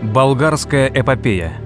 Болгарская эпопея.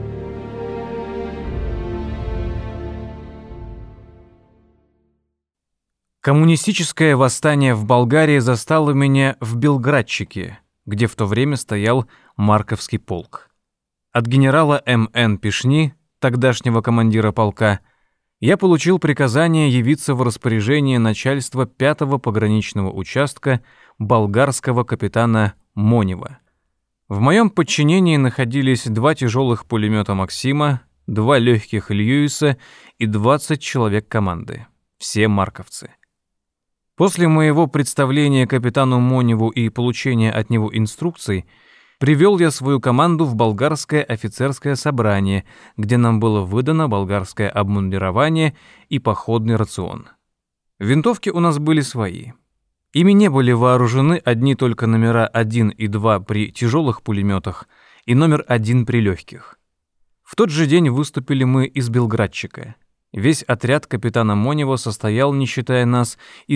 Коммунистическое восстание в Болгарии застало меня в Белградчике, где в то время стоял Марковский полк. От генерала М.Н. Пишни, тогдашнего командира полка, я получил приказание явиться в распоряжение начальства 5-го пограничного участка болгарского капитана Монева. В моем подчинении находились 2 тяжелых пулемета «Максима», 2 легких «Льюиса» и 20 человек команды. Все марковцы. После моего представления капитану Моневу и получения от него инструкций, привел я свою команду в болгарское офицерское собрание, где нам было выдано болгарское обмундирование и походный рацион. Винтовки у нас были свои. Ими не были вооружены одни только номера 1 и 2 при тяжелых пулеметах и номер 1 при легких. В тот же день выступили мы из Белградчика. Весь отряд капитана Монева состоял, не считая нас, из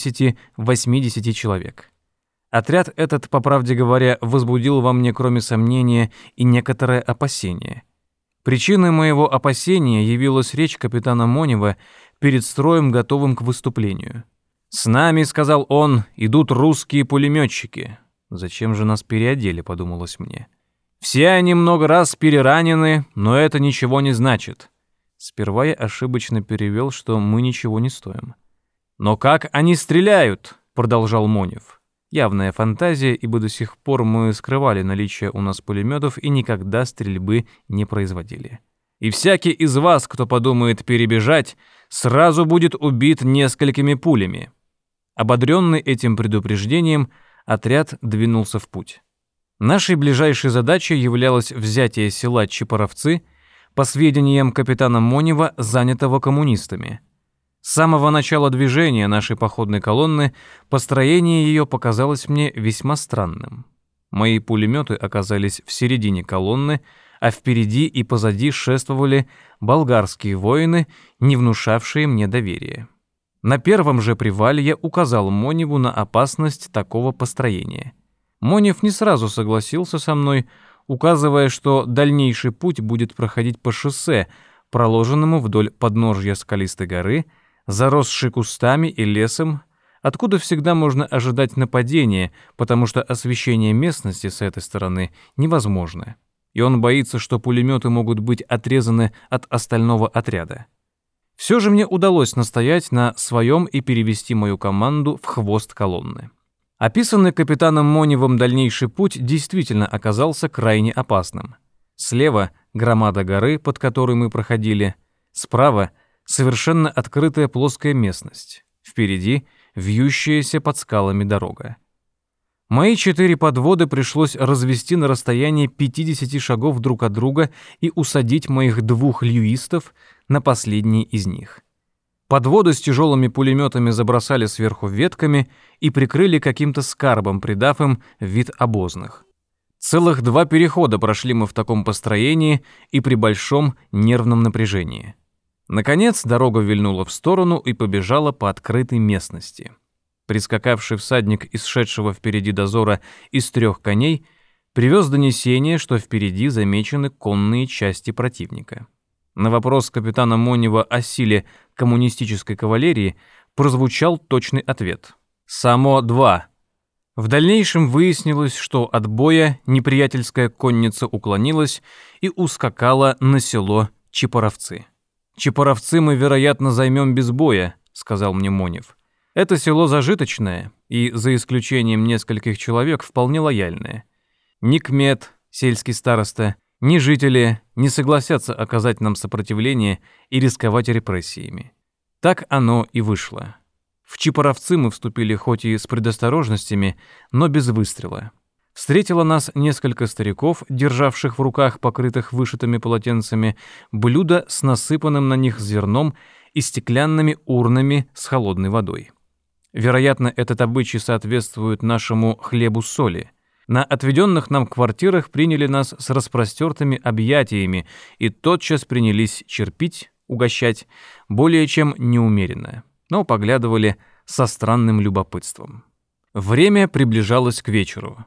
70-80 человек. Отряд этот, по правде говоря, возбудил во мне, кроме сомнения, и некоторое опасение. Причиной моего опасения явилась речь капитана Монева перед строем, готовым к выступлению. «С нами, — сказал он, — идут русские пулеметчики». «Зачем же нас переодели?» — подумалось мне. «Все они много раз переранены, но это ничего не значит». Сперва я ошибочно перевел, что мы ничего не стоим. «Но как они стреляют?» — продолжал Монев. Явная фантазия, ибо до сих пор мы скрывали наличие у нас пулеметов и никогда стрельбы не производили. «И всякий из вас, кто подумает перебежать, сразу будет убит несколькими пулями». Ободренный этим предупреждением, отряд двинулся в путь. Нашей ближайшей задачей являлось взятие села Чепоровцы, по сведениям капитана Монева, занятого коммунистами. С самого начала движения нашей походной колонны построение ее показалось мне весьма странным. Мои пулеметы оказались в середине колонны, а впереди и позади шествовали болгарские воины, не внушавшие мне доверия. На первом же привале я указал Моневу на опасность такого построения. Монев не сразу согласился со мной, указывая, что дальнейший путь будет проходить по шоссе, проложенному вдоль подножья скалистой горы, заросшей кустами и лесом, откуда всегда можно ожидать нападения, потому что освещение местности с этой стороны невозможно, и он боится, что пулеметы могут быть отрезаны от остального отряда. Все же мне удалось настоять на своем и перевести мою команду в хвост колонны. Описанный капитаном Моневым дальнейший путь действительно оказался крайне опасным. Слева — громада горы, под которой мы проходили, справа — совершенно открытая плоская местность, впереди — вьющаяся под скалами дорога. Мои 4 подвода пришлось развести на расстоянии 50 шагов друг от друга и усадить моих 2 льюистов на последний из них. Подводы с тяжелыми пулеметами забросали сверху ветками и прикрыли каким-то скарбом, придав им вид обозных. Целых 2 перехода прошли мы в таком построении и при большом нервном напряжении. Наконец дорога вильнула в сторону и побежала по открытой местности. Прискакавший всадник из шедшего впереди дозора из 3 коней привез донесение, что впереди замечены конные части противника. На вопрос капитана Монева о силе коммунистической кавалерии прозвучал точный ответ. «Само 2». В дальнейшем выяснилось, что от боя неприятельская конница уклонилась и ускакала на село Чепоровцы. «Чепоровцы мы, вероятно, займем без боя», — сказал мне Монев. «Это село зажиточное и, за исключением нескольких человек, вполне лояльное. Ни кмет, сельский староста, ни жители не согласятся оказать нам сопротивление и рисковать репрессиями». Так оно и вышло. В Чепоровцы мы вступили хоть и с предосторожностями, но без выстрела. Встретило нас несколько стариков, державших в руках, покрытых вышитыми полотенцами, блюда с насыпанным на них зерном и стеклянными урнами с холодной водой. Вероятно, этот обычай соответствует нашему хлебу-соли. На отведенных нам квартирах приняли нас с распростертыми объятиями и тотчас принялись черпить, угощать, более чем неумеренно, но поглядывали со странным любопытством. Время приближалось к вечеру.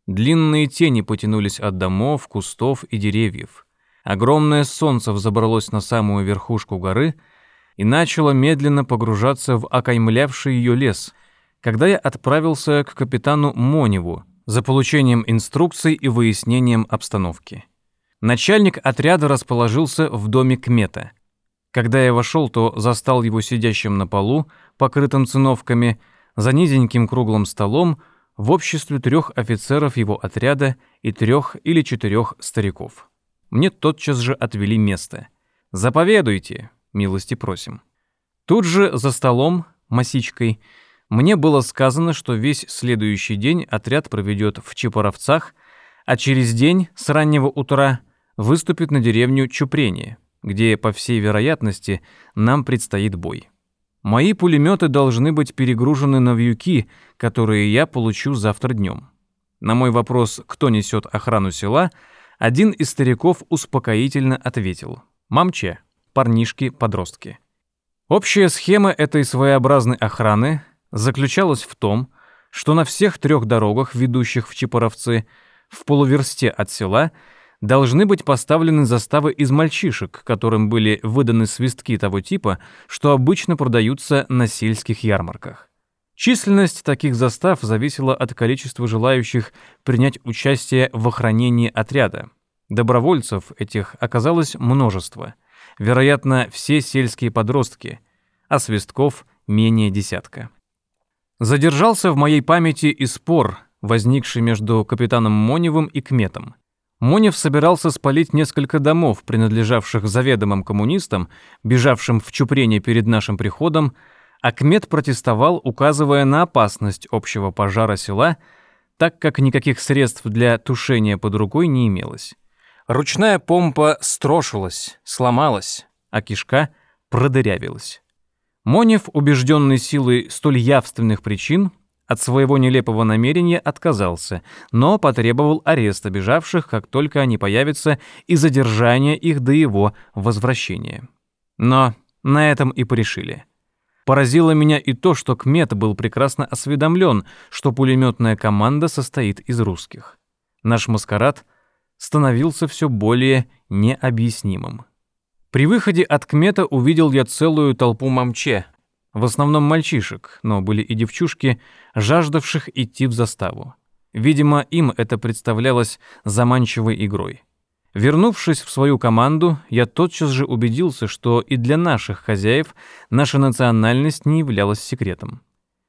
Длинные тени потянулись от домов, кустов и деревьев. Огромное солнце взобралось на самую верхушку горы и начало медленно погружаться в окаймлявший ее лес, когда я отправился к капитану Моневу за получением инструкций и выяснением обстановки. Начальник отряда расположился в доме кмета. Когда я вошел, то застал его сидящим на полу, покрытым циновками, за низеньким круглым столом, в обществе 3 офицеров его отряда и 3 или 4 стариков. Мне тотчас же отвели место. «Заповедуйте, милости просим». Тут же за столом, масичкой, мне было сказано, что весь следующий день отряд проведет в Чепоровцах, а через день, с раннего утра, выступит на деревню Чупрение, где, по всей вероятности, нам предстоит бой. Мои пулеметы должны быть перегружены на вьюки, которые я получу завтра днем. На мой вопрос, кто несет охрану села, один из стариков успокоительно ответил: «Мамче, парнишки-подростки». Общая схема этой своеобразной охраны заключалась в том, что на всех 3 дорогах, ведущих в Чепоровцы, в полуверсте от села, должны быть поставлены заставы из мальчишек, которым были выданы свистки того типа, что обычно продаются на сельских ярмарках. Численность таких застав зависела от количества желающих принять участие в охранении отряда. Добровольцев этих оказалось множество, вероятно, все сельские подростки, а свистков менее 10. Задержался в моей памяти и спор, возникший между капитаном Моневым и кметом. Монев собирался спалить несколько домов, принадлежавших заведомым коммунистам, бежавшим в Чупрение перед нашим приходом, а кмет протестовал, указывая на опасность общего пожара села, так как никаких средств для тушения под рукой не имелось. Ручная помпа строшилась, сломалась, а кишка продырявилась. Монев, убежденный силой столь явственных причин, от своего нелепого намерения отказался, но потребовал ареста бежавших, как только они появятся, и задержания их до его возвращения. Но на этом и порешили. Поразило меня и то, что кмет был прекрасно осведомлен, что пулеметная команда состоит из русских. Наш маскарад становился все более необъяснимым. При выходе от кмета увидел я целую толпу мамче, в основном мальчишек, но были и девчушки, жаждавших идти в заставу. Видимо, им это представлялось заманчивой игрой. Вернувшись в свою команду, я тотчас же убедился, что и для наших хозяев наша национальность не являлась секретом.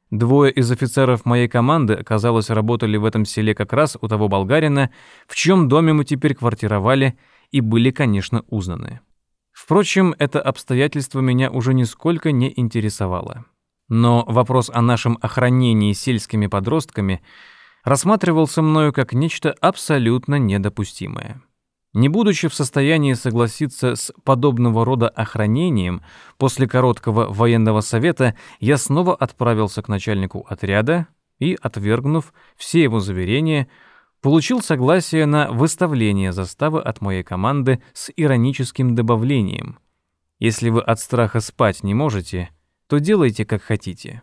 2 из офицеров моей команды, оказалось, работали в этом селе как раз у того болгарина, в чьем доме мы теперь квартировали, и были, конечно, узнаны. Впрочем, это обстоятельство меня уже нисколько не интересовало. Но вопрос о нашем охранении сельскими подростками рассматривался мною как нечто абсолютно недопустимое. Не будучи в состоянии согласиться с подобного рода охранением, после короткого военного совета я снова отправился к начальнику отряда и, отвергнув все его заверения, получил согласие на выставление заставы от моей команды с ироническим добавлением: «Если вы от страха спать не можете, то делайте, как хотите».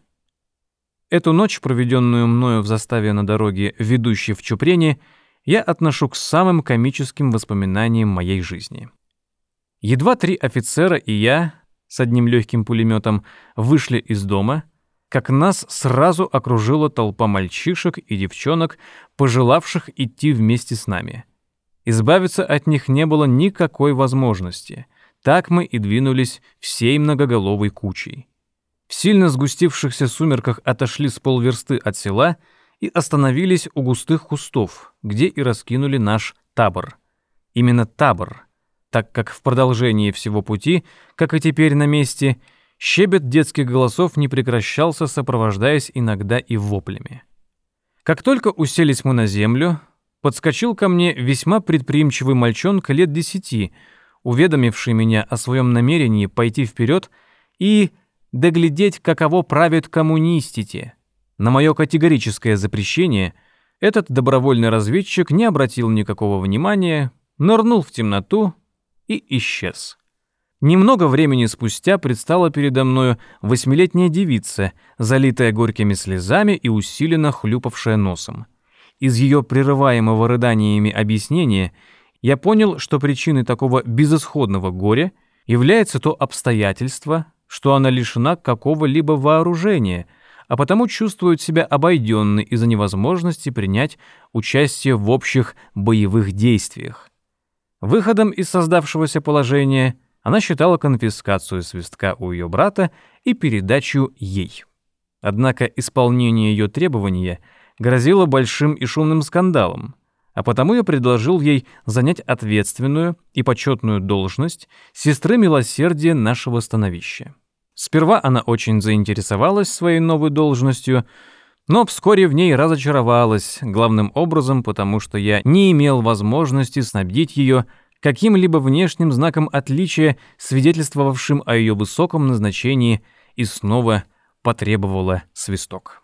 Эту ночь, проведенную мною в заставе на дороге, ведущей в Чупрение, я отношу к самым комическим воспоминаниям моей жизни. Едва 3 офицера и я с одним легким пулеметом вышли из дома, как нас сразу окружила толпа мальчишек и девчонок, пожелавших идти вместе с нами. Избавиться от них не было никакой возможности. Так мы и двинулись всей многоголовой кучей. В сильно сгустившихся сумерках отошли с полверсты от села и остановились у густых кустов, где и раскинули наш табор. Именно табор, так как в продолжении всего пути, как и теперь на месте, щебет детских голосов не прекращался, сопровождаясь иногда и воплями. Как только уселись мы на землю, подскочил ко мне весьма предприимчивый мальчонка лет 10, уведомивший меня о своем намерении пойти вперед и доглядеть, каково правят коммунистите. На мое категорическое запрещение этот добровольный разведчик не обратил никакого внимания, нырнул в темноту и исчез. Немного времени спустя предстала передо мною 8-летняя девица, залитая горькими слезами и усиленно хлюпавшая носом. из ее прерываемого рыданиями объяснения, я понял, что причиной такого безысходного горя является то обстоятельство, что она лишена какого-либо вооружения, а потому чувствует себя обойденной из-за невозможности принять участие в общих боевых действиях. Выходом из создавшегося положения она считала конфискацию свистка у ее брата и передачу ей. Однако исполнение ее требования грозило большим и шумным скандалом, а потому я предложил ей занять ответственную и почетную должность сестры милосердия нашего становища. Сперва она очень заинтересовалась своей новой должностью, но вскоре в ней разочаровалась, главным образом потому, что я не имел возможности снабдить ее каким-либо внешним знаком отличия, свидетельствовавшим о ее высоком назначении, и снова потребовала свисток.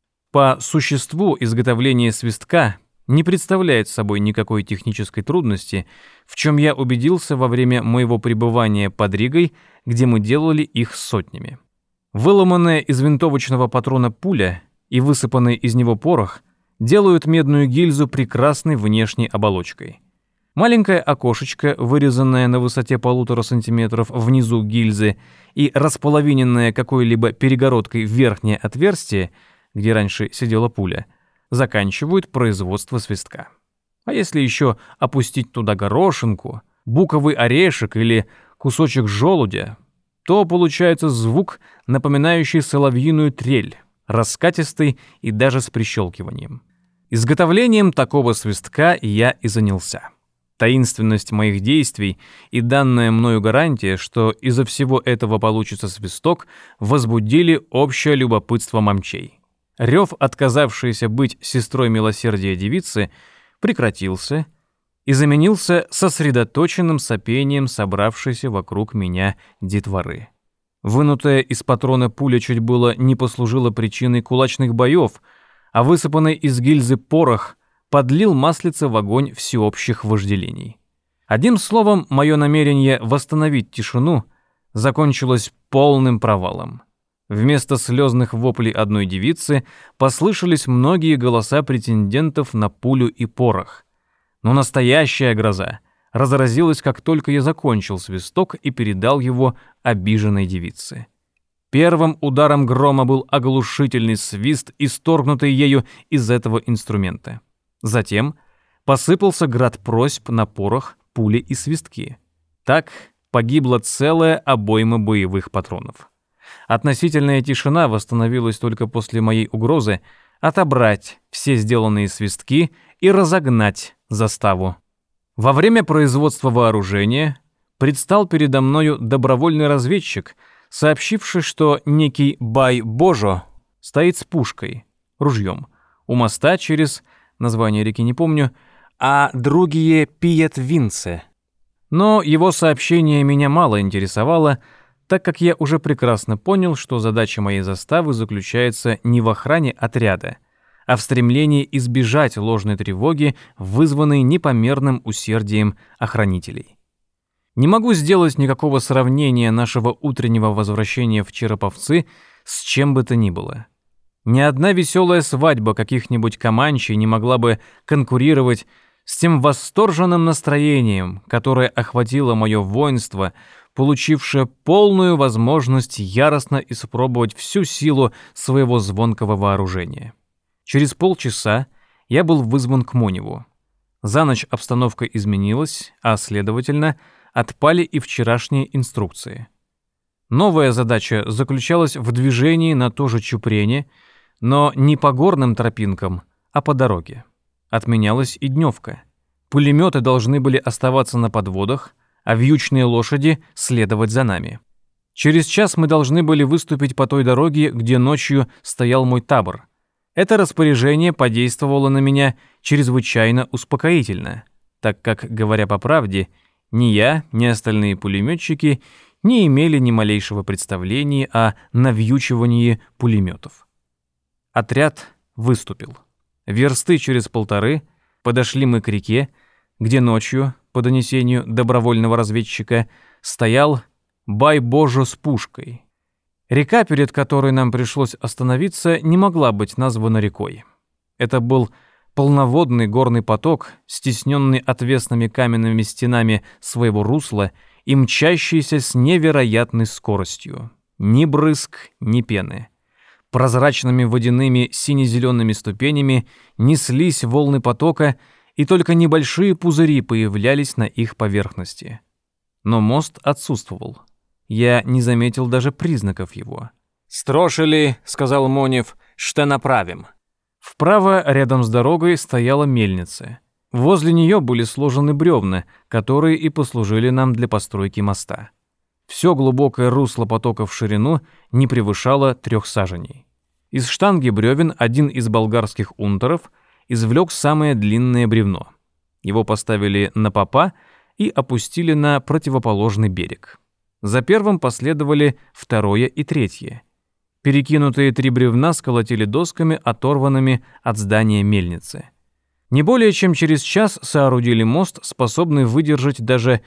По существу изготовление свистка не представляет собой никакой технической трудности, в чем я убедился во время моего пребывания под Ригой, где мы делали их сотнями. Выломанная из винтовочного патрона пуля и высыпанный из него порох делают медную гильзу прекрасной внешней оболочкой. Маленькое окошечко, вырезанное на высоте 1,5 сантиметров внизу гильзы и располовиненное какой-либо перегородкой верхнее отверстие, где раньше сидела пуля, заканчивают производство свистка. А если еще опустить туда горошинку, буковый орешек или кусочек желудя, то получается звук, напоминающий соловьиную трель, раскатистый и даже с прищелкиванием. Изготовлением такого свистка я и занялся. Таинственность моих действий и данная мною гарантия, что из-за всего этого получится свисток, возбудили общее любопытство мамчей. Рев, отказавшейся быть сестрой милосердия девицы, прекратился и заменился сосредоточенным сопением собравшейся вокруг меня детворы. Вынутая из патрона пуля чуть было не послужила причиной кулачных боев, а высыпанный из гильзы порох подлил маслице в огонь всеобщих вожделений. Одним словом, мое намерение восстановить тишину закончилось полным провалом. Вместо слезных воплей одной девицы послышались многие голоса претендентов на пулю и порох. Но настоящая гроза разразилась, как только я закончил свисток и передал его обиженной девице. Первым ударом грома был оглушительный свист, исторгнутый ею из этого инструмента. Затем посыпался град просьб на порох, пули и свистки. Так погибла целая обойма боевых патронов. Относительная тишина восстановилась только после моей угрозы отобрать все сделанные свистки и разогнать заставу. Во время производства вооружения предстал передо мною добровольный разведчик, сообщивший, что некий Бай-Божо стоит с пушкой, ружьем, у моста через, название реки не помню, а другие Пиет-Винце. Но его сообщение меня мало интересовало, так как я уже прекрасно понял, что задача моей заставы заключается не в охране отряда, а в стремлении избежать ложной тревоги, вызванной непомерным усердием охранителей. Не могу сделать никакого сравнения нашего утреннего возвращения в Череповцы с чем бы то ни было. Ни одна веселая свадьба каких-нибудь команчей не могла бы конкурировать с тем восторженным настроением, которое охватило мое воинство, получившее полную возможность яростно испробовать всю силу своего звонкого вооружения. Через полчаса я был вызван к Моневу. За ночь обстановка изменилась, а, следовательно, отпали и вчерашние инструкции. Новая задача заключалась в движении на то же Чупрене, но не по горным тропинкам, а по дороге. Отменялась и дневка. Пулеметы должны были оставаться на подводах, а вьючные лошади следовать за нами. Через час мы должны были выступить по той дороге, где ночью стоял мой табор. Это распоряжение подействовало на меня чрезвычайно успокоительно, так как, говоря по правде, ни я, ни остальные пулеметчики не имели ни малейшего представления о навьючивании пулеметов. Отряд выступил. Версты через 1,5 подошли мы к реке, где ночью, по донесению добровольного разведчика, стоял Бай-Божо с пушкой. Река, перед которой нам пришлось остановиться, не могла быть названа рекой. Это был полноводный горный поток, стесненный отвесными каменными стенами своего русла и мчащийся с невероятной скоростью. Ни брызг, ни пены. Прозрачными водяными сине-зелеными ступенями неслись волны потока, и только небольшие пузыри появлялись на их поверхности. Но мост отсутствовал. Я не заметил даже признаков его. «Строшили», — сказал Монев, — «что направим». Вправо, рядом с дорогой, стояла мельница. Возле нее были сложены бревна, которые и послужили нам для постройки моста. Все глубокое русло потока в ширину не превышало 3 саженей. Из штанги бревен один из болгарских унтеров извлек самое длинное бревно. Его поставили на попа и опустили на противоположный берег. За первым последовали второе и третье. Перекинутые 3 бревна сколотили досками, оторванными от здания мельницы. Не более чем через час соорудили мост, способный выдержать даже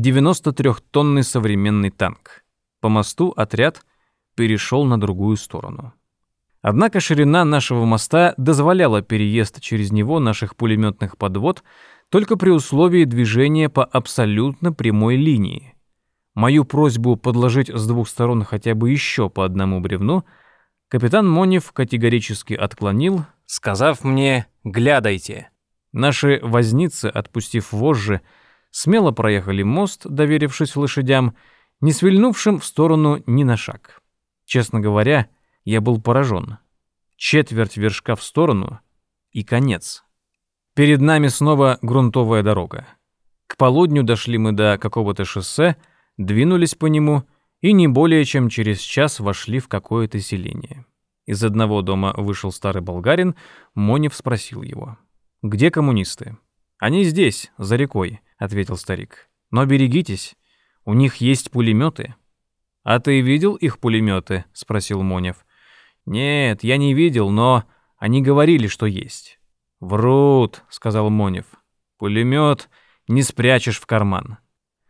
93-тонный современный танк. По мосту отряд перешел на другую сторону. Однако ширина нашего моста дозволяла переезд через него наших пулеметных подвод только при условии движения по абсолютно прямой линии. Мою просьбу подложить с 2 сторон хотя бы еще по одному бревну капитан Монев категорически отклонил, сказав мне «глядайте». Наши возницы, отпустив вожжи, смело проехали мост, доверившись лошадям, не свильнувшим в сторону ни на шаг. Честно говоря, я был поражен. Четверть вершка в сторону и конец. Перед нами снова грунтовая дорога. К полудню дошли мы до какого-то шоссе, двинулись по нему и не более чем через час вошли в какое-то селение. Из одного дома вышел старый болгарин, Монев спросил его: «Где коммунисты?» «Они здесь, за рекой», — ответил старик. «Но берегитесь, у них есть пулеметы». «А ты видел их пулеметы?» — спросил Монев. «Нет, я не видел, но они говорили, что есть». «Врут», — сказал Монев. «Пулемет не спрячешь в карман».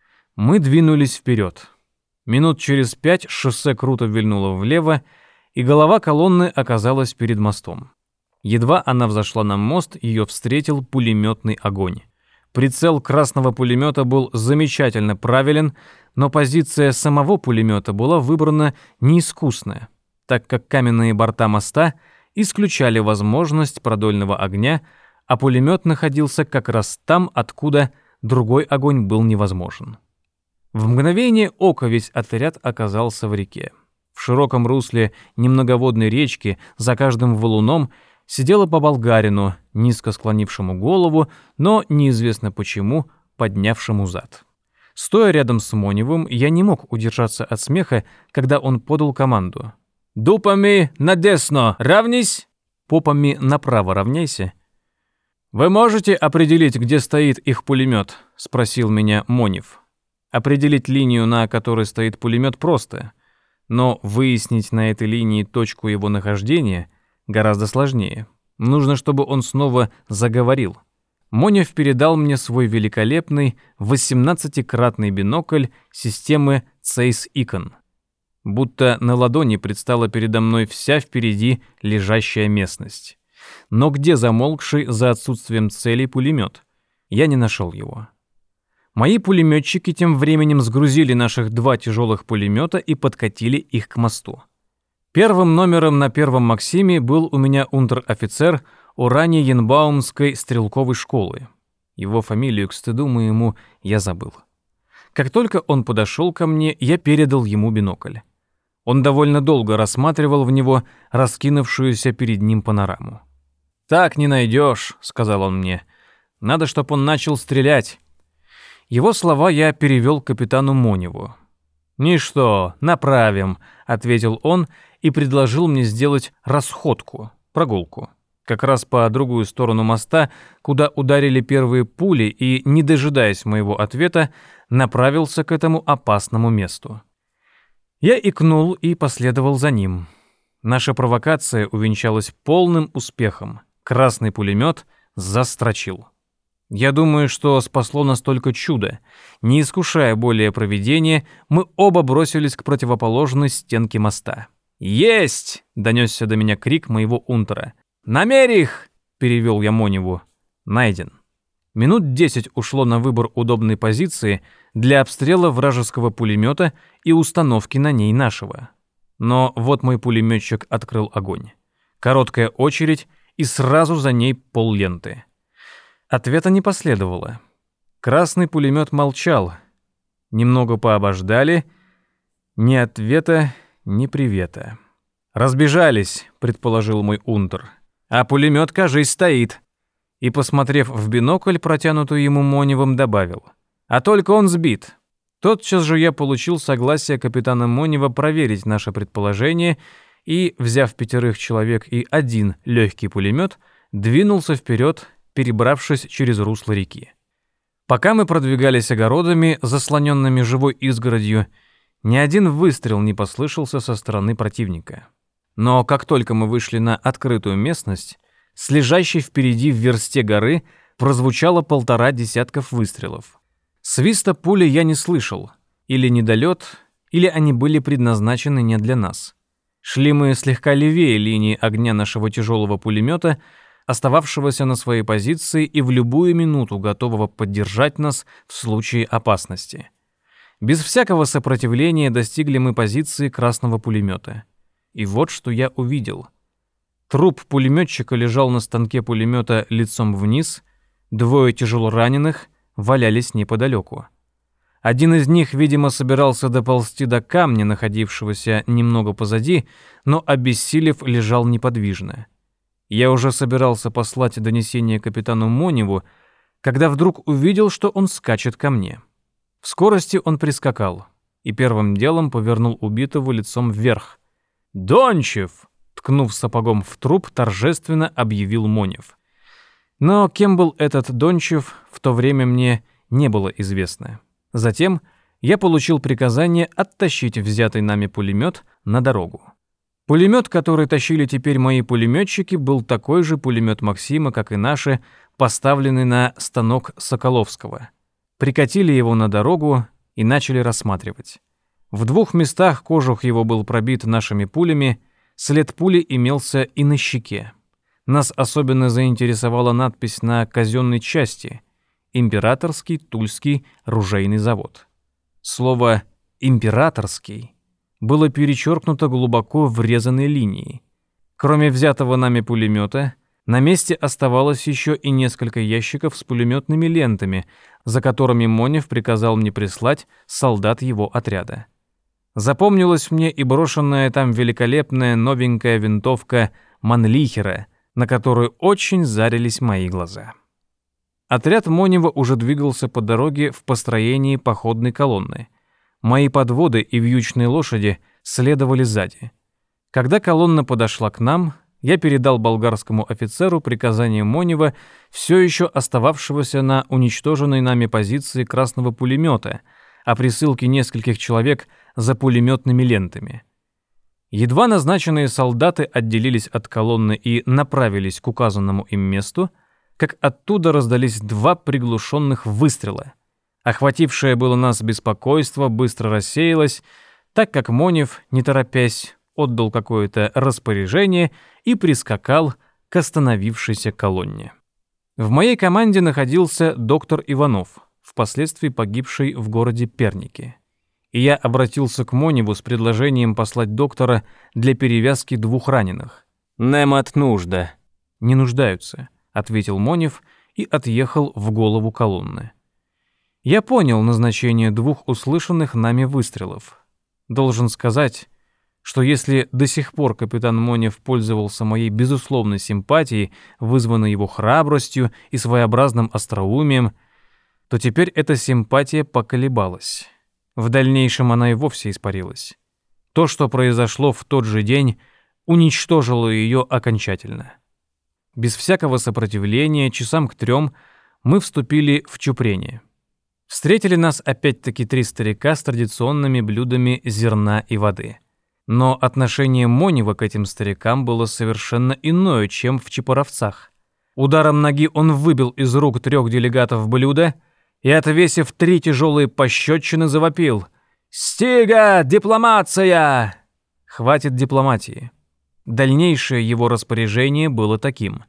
Мы двинулись вперед. Минут через 5 шоссе круто вильнуло влево, и голова колонны оказалась перед мостом. Едва она взошла на мост, ее встретил пулеметный огонь. Прицел красного пулемета был замечательно правилен, но позиция самого пулемета была выбрана неискусная, так как каменные борта моста исключали возможность продольного огня, а пулемет находился как раз там, откуда другой огонь был невозможен. В мгновение ока весь отряд оказался в реке. В широком русле немноговодной речки за каждым валуном сидело по болгарину, низко склонившему голову, но неизвестно почему поднявшему зад. Стоя рядом с Моневым, я не мог удержаться от смеха, когда он подал команду. «Дупами надесно равнись!» «Попами направо равняйся!» «Вы можете определить, где стоит их пулемет?» — спросил меня Монев. Определить линию, на которой стоит пулемет, просто, но выяснить на этой линии точку его нахождения гораздо сложнее. Нужно, чтобы он снова заговорил. Монев передал мне свой великолепный 18-кратный бинокль системы Zeiss Ikon. Будто на ладони предстала передо мной вся впереди лежащая местность. Но где замолкший за отсутствием цели пулемет? Я не нашел его. Мои пулеметчики тем временем сгрузили наших 2 тяжелых пулемета и подкатили их к мосту. Первым номером на первом Максиме был у меня унтер-офицер Ораниенбаумской стрелковой школы. Его фамилию, к стыду моему, я забыл. Как только он подошел ко мне, я передал ему бинокль. Он довольно долго рассматривал в него раскинувшуюся перед ним панораму. «Так не найдешь», — сказал он мне. «Надо, чтобы он начал стрелять». Его слова я перевел капитану Моневу. «Ничто, направим», — ответил он и предложил мне сделать расходку, прогулку. Как раз по другую сторону моста, куда ударили первые пули, и, не дожидаясь моего ответа, направился к этому опасному месту. Я икнул и последовал за ним. Наша провокация увенчалась полным успехом. Красный пулемет застрочил. Я думаю, что спасло нас только чудо. Не искушая более провидения, мы оба бросились к противоположной стенке моста. «Есть!» — донесся до меня крик моего унтера. «Намерь их!» перевел я Моневу. Найден. Минут 10 ушло на выбор удобной позиции для обстрела вражеского пулемета и установки на ней нашего. Но вот мой пулеметчик открыл огонь. Короткая очередь и сразу за ней полленты. Ответа не последовало. Красный пулемет молчал. Немного пообождали. Ни ответа, ни привета. «Разбежались», — предположил мой унтер. «А пулемет, кажись, стоит». И, посмотрев в бинокль, протянутую ему Моневым, добавил: «А только он сбит». Тотчас же я получил согласие капитана Монева проверить наше предположение и, взяв 5 человек и 1 легкий пулемет, двинулся вперед, перебравшись через русло реки. Пока мы продвигались огородами, заслоненными живой изгородью, ни один выстрел не послышался со стороны противника. Но как только мы вышли на открытую местность, с лежащей впереди в версте горы прозвучало 1,5 десятка выстрелов. Свиста пули я не слышал. Или недолет, или они были предназначены не для нас. Шли мы слегка левее линии огня нашего тяжелого пулемета, остававшегося на своей позиции и в любую минуту готового поддержать нас в случае опасности. Без всякого сопротивления достигли мы позиции красного пулемета. И вот что я увидел. Труп пулеметчика лежал на станке пулемета лицом вниз, 2 тяжело раненых валялись неподалеку. Один из них, видимо, собирался доползти до камня, находившегося немного позади, но, обессилев, лежал неподвижно. Я уже собирался послать донесение капитану Моневу, когда вдруг увидел, что он скачет ко мне. В скорости он прискакал и первым делом повернул убитого лицом вверх. «Дончев!» — ткнув сапогом в труп, торжественно объявил Монев. Но кем был этот Дончев, в то время мне не было известно. Затем я получил приказание оттащить взятый нами пулемет на дорогу. Пулемет, который тащили теперь мои пулеметчики, был такой же пулемет Максима, как и наши, поставленный на станок Соколовского. Прикатили его на дорогу и начали рассматривать. В 2 местах кожух его был пробит нашими пулями, след пули имелся и на щеке. Нас особенно заинтересовала надпись на казенной части «Императорский Тульский ружейный завод». Слово «императорский» было перечеркнуто глубоко врезанной линией. Кроме взятого нами пулемета, на месте оставалось еще и несколько ящиков с пулеметными лентами, за которыми Монев приказал мне прислать солдат его отряда. Запомнилась мне и брошенная там великолепная новенькая винтовка Манлихера, на которую очень зарились мои глаза. Отряд Монева уже двигался по дороге в построении походной колонны. Мои подводы и вьючные лошади следовали сзади. Когда колонна подошла к нам, я передал болгарскому офицеру приказание Монева, все еще остававшегося на уничтоженной нами позиции красного пулемета, о присылке нескольких человек за пулеметными лентами. Едва назначенные солдаты отделились от колонны и направились к указанному им месту, как оттуда раздались 2 приглушенных выстрела. Охватившее было нас беспокойство быстро рассеялось, так как Монев, не торопясь, отдал какое-то распоряжение и прискакал к остановившейся колонне. В моей команде находился доктор Иванов, впоследствии погибший в городе Перники. И я обратился к Моневу с предложением послать доктора для перевязки 2 раненых. «Немат нужда». «Не нуждаются», — ответил Монев и отъехал в голову колонны. Я понял назначение 2 услышанных нами выстрелов. Должен сказать, что если до сих пор капитан Монев пользовался моей безусловной симпатией, вызванной его храбростью и своеобразным остроумием, то теперь эта симпатия поколебалась. В дальнейшем она и вовсе испарилась. То, что произошло в тот же день, уничтожило ее окончательно. Без всякого сопротивления, часам к 3 мы вступили в Чупрение. Встретили нас опять-таки 3 старика с традиционными блюдами зерна и воды. Но отношение Монева к этим старикам было совершенно иное, чем в Чепоровцах. Ударом ноги он выбил из рук 3 делегатов блюда и, отвесив 3 тяжелые пощечины, завопил: «Стига! Дипломация!» Хватит дипломатии. Дальнейшее его распоряжение было таким: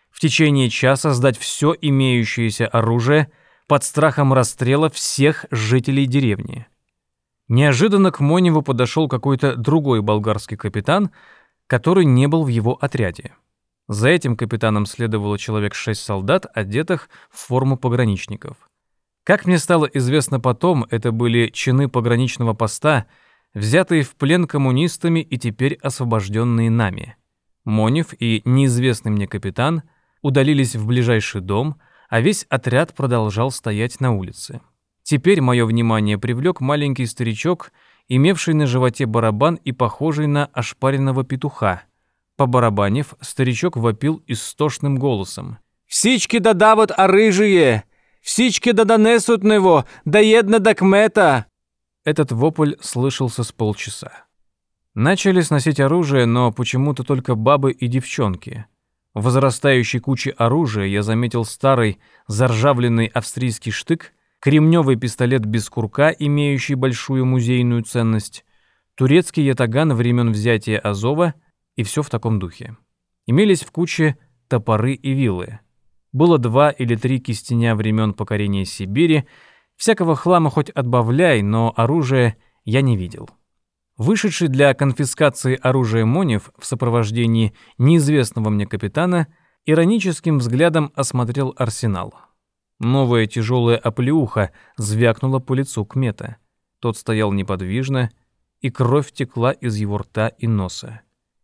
в течение часа сдать все имеющееся оружие под страхом расстрела всех жителей деревни. Неожиданно к Моневу подошел какой-то другой болгарский капитан, который не был в его отряде. За этим капитаном следовало человек 6 солдат, одетых в форму пограничников. Как мне стало известно потом, это были чины пограничного поста, взятые в плен коммунистами и теперь освобожденные нами. Монев и неизвестный мне капитан удалились в ближайший дом, а весь отряд продолжал стоять на улице. Теперь мое внимание привлек маленький старичок, имевший на животе барабан и похожий на ошпаренного петуха. Побарабанив, старичок вопил истошным голосом: «Всички да дават оружие! Всички да донесут него! Да една до кмета!» Этот вопль слышался с полчаса. Начали сносить оружие, но почему-то только бабы и девчонки. В возрастающей куче оружия я заметил старый заржавленный австрийский штык, кремневый пистолет без курка, имеющий большую музейную ценность, турецкий ятаган времен взятия Азова и все в таком духе. Имелись в куче топоры и вилы. Было 2 или 3 кистеня времен покорения Сибири, всякого хлама хоть отбавляй, но оружия я не видел. Вышедший для конфискации оружия Монев в сопровождении неизвестного мне капитана ироническим взглядом осмотрел арсенал. Новая тяжелая оплеуха звякнула по лицу кмета. Тот стоял неподвижно, и кровь текла из его рта и носа.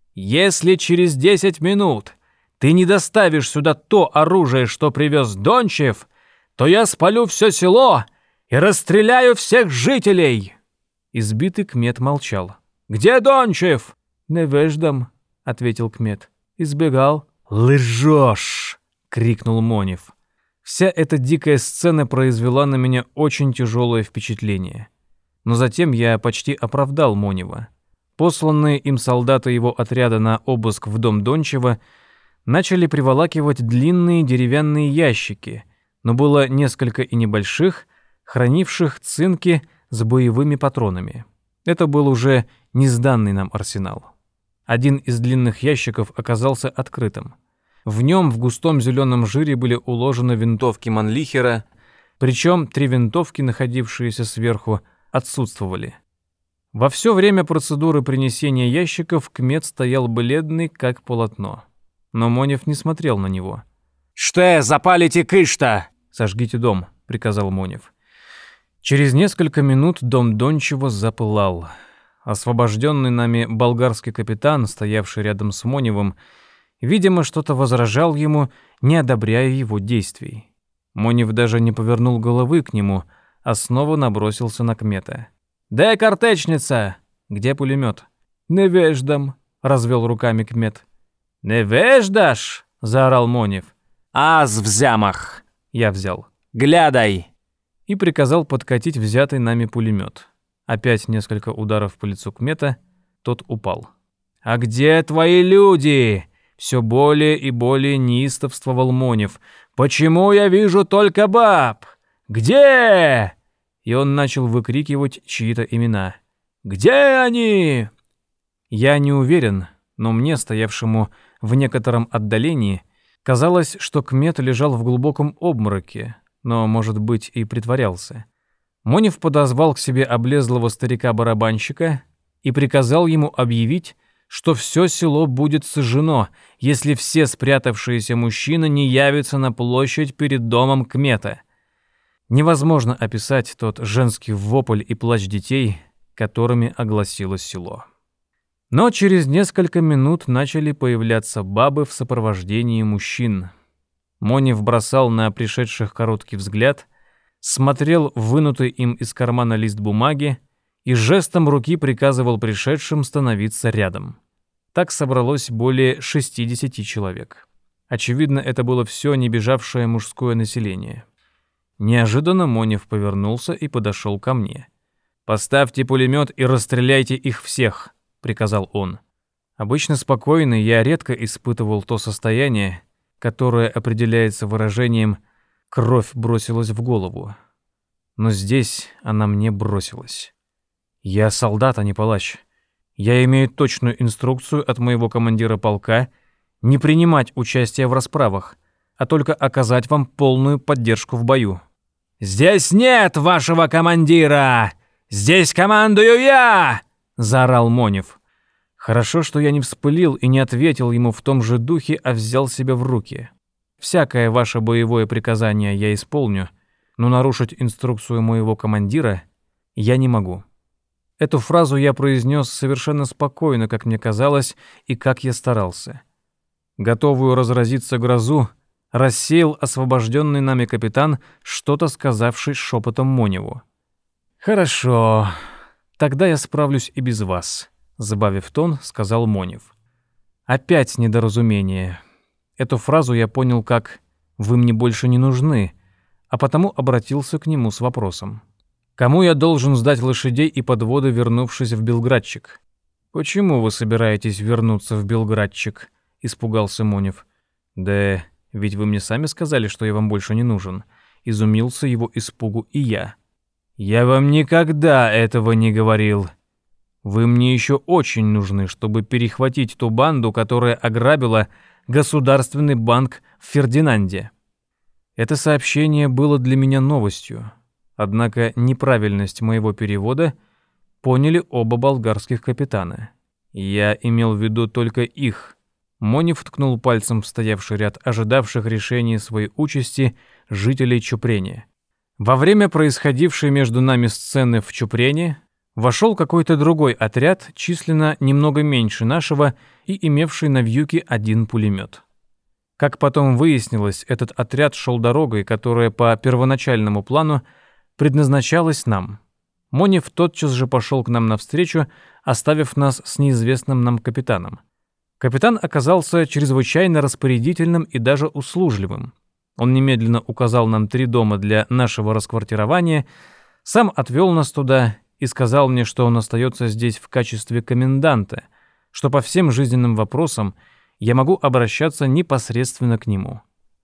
«Если через 10 минут ты не доставишь сюда то оружие, что привез Дончев, то я спалю все село и расстреляю всех жителей!» Избитый кмет молчал. «Где Дончев?» «Не веждам», — ответил кмет. «Избегал». «Лжешь!» — крикнул Монев. Вся эта дикая сцена произвела на меня очень тяжелое впечатление. Но затем я почти оправдал Монева. Посланные им солдаты его отряда на обыск в дом Дончева начали приволакивать длинные деревянные ящики, но было несколько и небольших, хранивших цинки с боевыми патронами. Это был уже не сданный нам арсенал. Один из длинных ящиков оказался открытым. В нем в густом зеленом жире были уложены винтовки Манлихера, причем 3 винтовки, находившиеся сверху, отсутствовали. Во все время процедуры принесения ящиков кмет стоял бледный, как полотно. Но Монев не смотрел на него. «Что, запалите кыш-то?» «Сожгите дом», — приказал Монев. Через несколько минут дом Дончева запылал. Освобожденный нами болгарский капитан, стоявший рядом с Моневым, видимо, что-то возражал ему, не одобряя его действий. Монев даже не повернул головы к нему, а снова набросился на кмета. «Дай картечница!» «Где пулемет?» «Не веждам», — развел руками кмет. «Не веждаш?» — заорал Монев. «Аз взямах!» Я взял. «Глядай!» И приказал подкатить взятый нами пулемет. Опять несколько ударов по лицу кмета, тот упал. «А где твои люди?» Все более и более неистовствовал Монев. «Почему я вижу только баб? Где?» И он начал выкрикивать чьи-то имена. «Где они?» Я не уверен, но мне, стоявшему в некотором отдалении, казалось, что кмет лежал в глубоком обмороке, но, может быть, и притворялся. Монев подозвал к себе облезлого старика-барабанщика и приказал ему объявить, что все село будет сожжено, если все спрятавшиеся мужчины не явятся на площадь перед домом кмета. Невозможно описать тот женский вопль и плач детей, которыми огласилось село. Но через несколько минут начали появляться бабы в сопровождении мужчин. Монев бросал на пришедших короткий взгляд, смотрел в вынутый им из кармана лист бумаги и жестом руки приказывал пришедшим становиться рядом. Так собралось более 60 человек. Очевидно, это было все не бежавшее мужское население. Неожиданно Монев повернулся и подошел ко мне. «Поставьте пулемет и расстреляйте их всех», — приказал он. Обычно спокойный я редко испытывал то состояние, которое определяется выражением «кровь бросилась в голову». Но здесь она мне бросилась. Я солдат, а не палач. Я имею точную инструкцию от моего командира полка не принимать участие в расправах, а только оказать вам полную поддержку в бою». «Здесь нет вашего командира! Здесь командую я!» — заорал Монев. Хорошо, что я не вспылил и не ответил ему в том же духе, а взял себя в руки. Всякое ваше боевое приказание я исполню, но нарушить инструкцию моего командира я не могу. Эту фразу я произнес совершенно спокойно, как мне казалось, и как я старался. Готовую разразиться грозу рассеял освобожденный нами капитан, что-то сказавший шепотом Моневу. «Хорошо, тогда я справлюсь и без вас», — забавив тон, сказал Монев. «Опять недоразумение. Эту фразу я понял как «вы мне больше не нужны», а потому обратился к нему с вопросом. «Кому я должен сдать лошадей и подводы, вернувшись в Белградчик?» «Почему вы собираетесь вернуться в Белградчик?» — испугался Монев. «Да ведь вы мне сами сказали, что я вам больше не нужен». Изумился его испугу и я. «Я вам никогда этого не говорил. Вы мне еще очень нужны, чтобы перехватить ту банду, которая ограбила Государственный банк в Фердинанде». Это сообщение было для меня новостью, однако неправильность моего перевода поняли оба болгарских капитана. Я имел в виду только их. Монев ткнул пальцем в стоявший ряд ожидавших решения своей участи жителей Чупрени. Во время происходившей между нами сцены в Чупрени вошел какой-то другой отряд, численно немного меньше нашего и имевший на вьюке один пулемет. Как потом выяснилось, этот отряд шел дорогой, которая по первоначальному плану предназначалась нам. Монев тотчас же пошел к нам навстречу, оставив нас с неизвестным нам капитаном. Капитан оказался чрезвычайно распорядительным и даже услужливым. Он немедленно указал нам 3 дома для нашего расквартирования, сам отвел нас туда и сказал мне, что он остается здесь в качестве коменданта, что по всем жизненным вопросам я могу обращаться непосредственно к нему.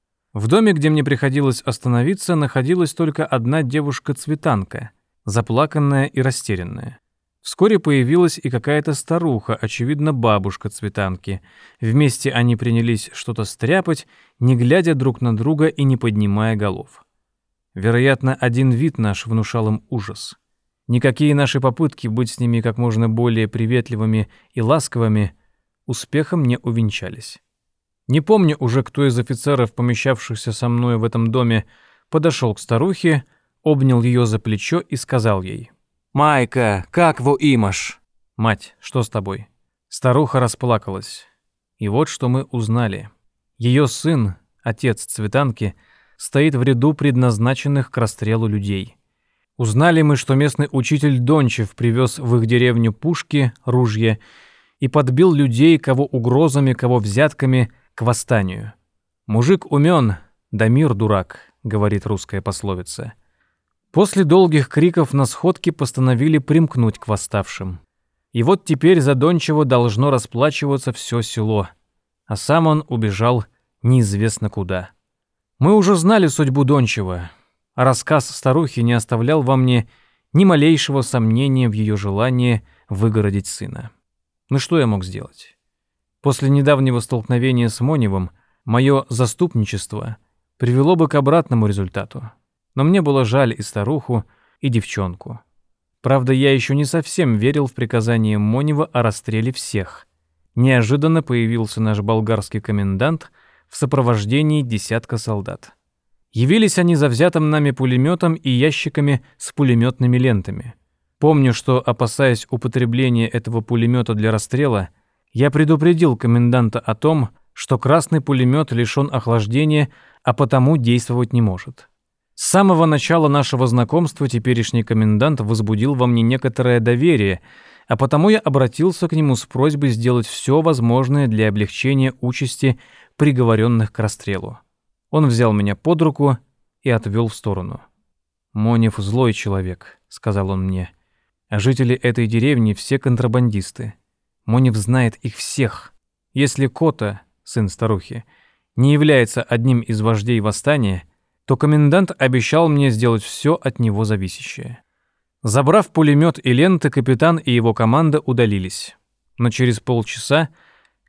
В доме, где мне приходилось остановиться, находилась только одна девушка-цветанка, заплаканная и растерянная. Вскоре появилась и какая-то старуха, очевидно, бабушка цветанки. Вместе они принялись что-то стряпать, не глядя друг на друга и не поднимая голов. Вероятно, один вид наш внушал им ужас. Никакие наши попытки быть с ними как можно более приветливыми и ласковыми успехом не увенчались. Не помню уже, кто из офицеров, помещавшихся со мной в этом доме, подошел к старухе, обнял ее за плечо и сказал ей: «Майка, как во имаш?» «Мать, что с тобой?» Старуха расплакалась. И вот что мы узнали. Ее сын, отец цветанки, стоит в ряду предназначенных к расстрелу людей. Узнали мы, что местный учитель Дончев привез в их деревню пушки, ружья и подбил людей, кого угрозами, кого взятками, к восстанию. «Мужик умен, да мир дурак», — говорит русская пословица. После долгих криков на сходке постановили примкнуть к восставшим. И вот теперь за Дончева должно расплачиваться все село, а сам он убежал неизвестно куда. Мы уже знали судьбу Дончева, а рассказ старухи не оставлял во мне ни малейшего сомнения в ее желании выгородить сына. Ну что я мог сделать? После недавнего столкновения с Моневым мое заступничество привело бы к обратному результату. Но мне было жаль и старуху, и девчонку. Правда, я еще не совсем верил в приказание Монева о расстреле всех. Неожиданно появился наш болгарский комендант в сопровождении 10 солдат. Явились они за взятым нами пулеметом и ящиками с пулеметными лентами. Помню, что, опасаясь употребления этого пулемета для расстрела, я предупредил коменданта о том, что красный пулемет лишен охлаждения, а потому действовать не может. С самого начала нашего знакомства теперешний комендант возбудил во мне некоторое доверие, а потому я обратился к нему с просьбой сделать все возможное для облегчения участи приговоренных к расстрелу. Он взял меня под руку и отвел в сторону. «Монев злой человек», — сказал он мне, — «а жители этой деревни все контрабандисты. Монев знает их всех. Если Кота, сын старухи, не является одним из вождей восстания, то комендант обещал мне сделать все от него зависящее». Забрав пулемет и ленты, капитан и его команда удалились. Но через полчаса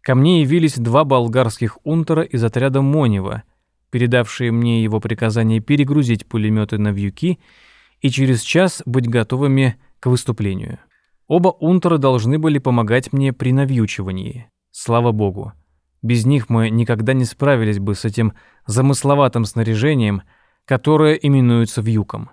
ко мне явились 2 болгарских унтера из отряда Монева, передавшие мне его приказание перегрузить пулеметы на вьюки и через час быть готовыми к выступлению. Оба унтера должны были помогать мне при навьючивании. Слава богу. Без них мы никогда не справились бы с этим замысловатым снаряжением, которое именуется вьюком.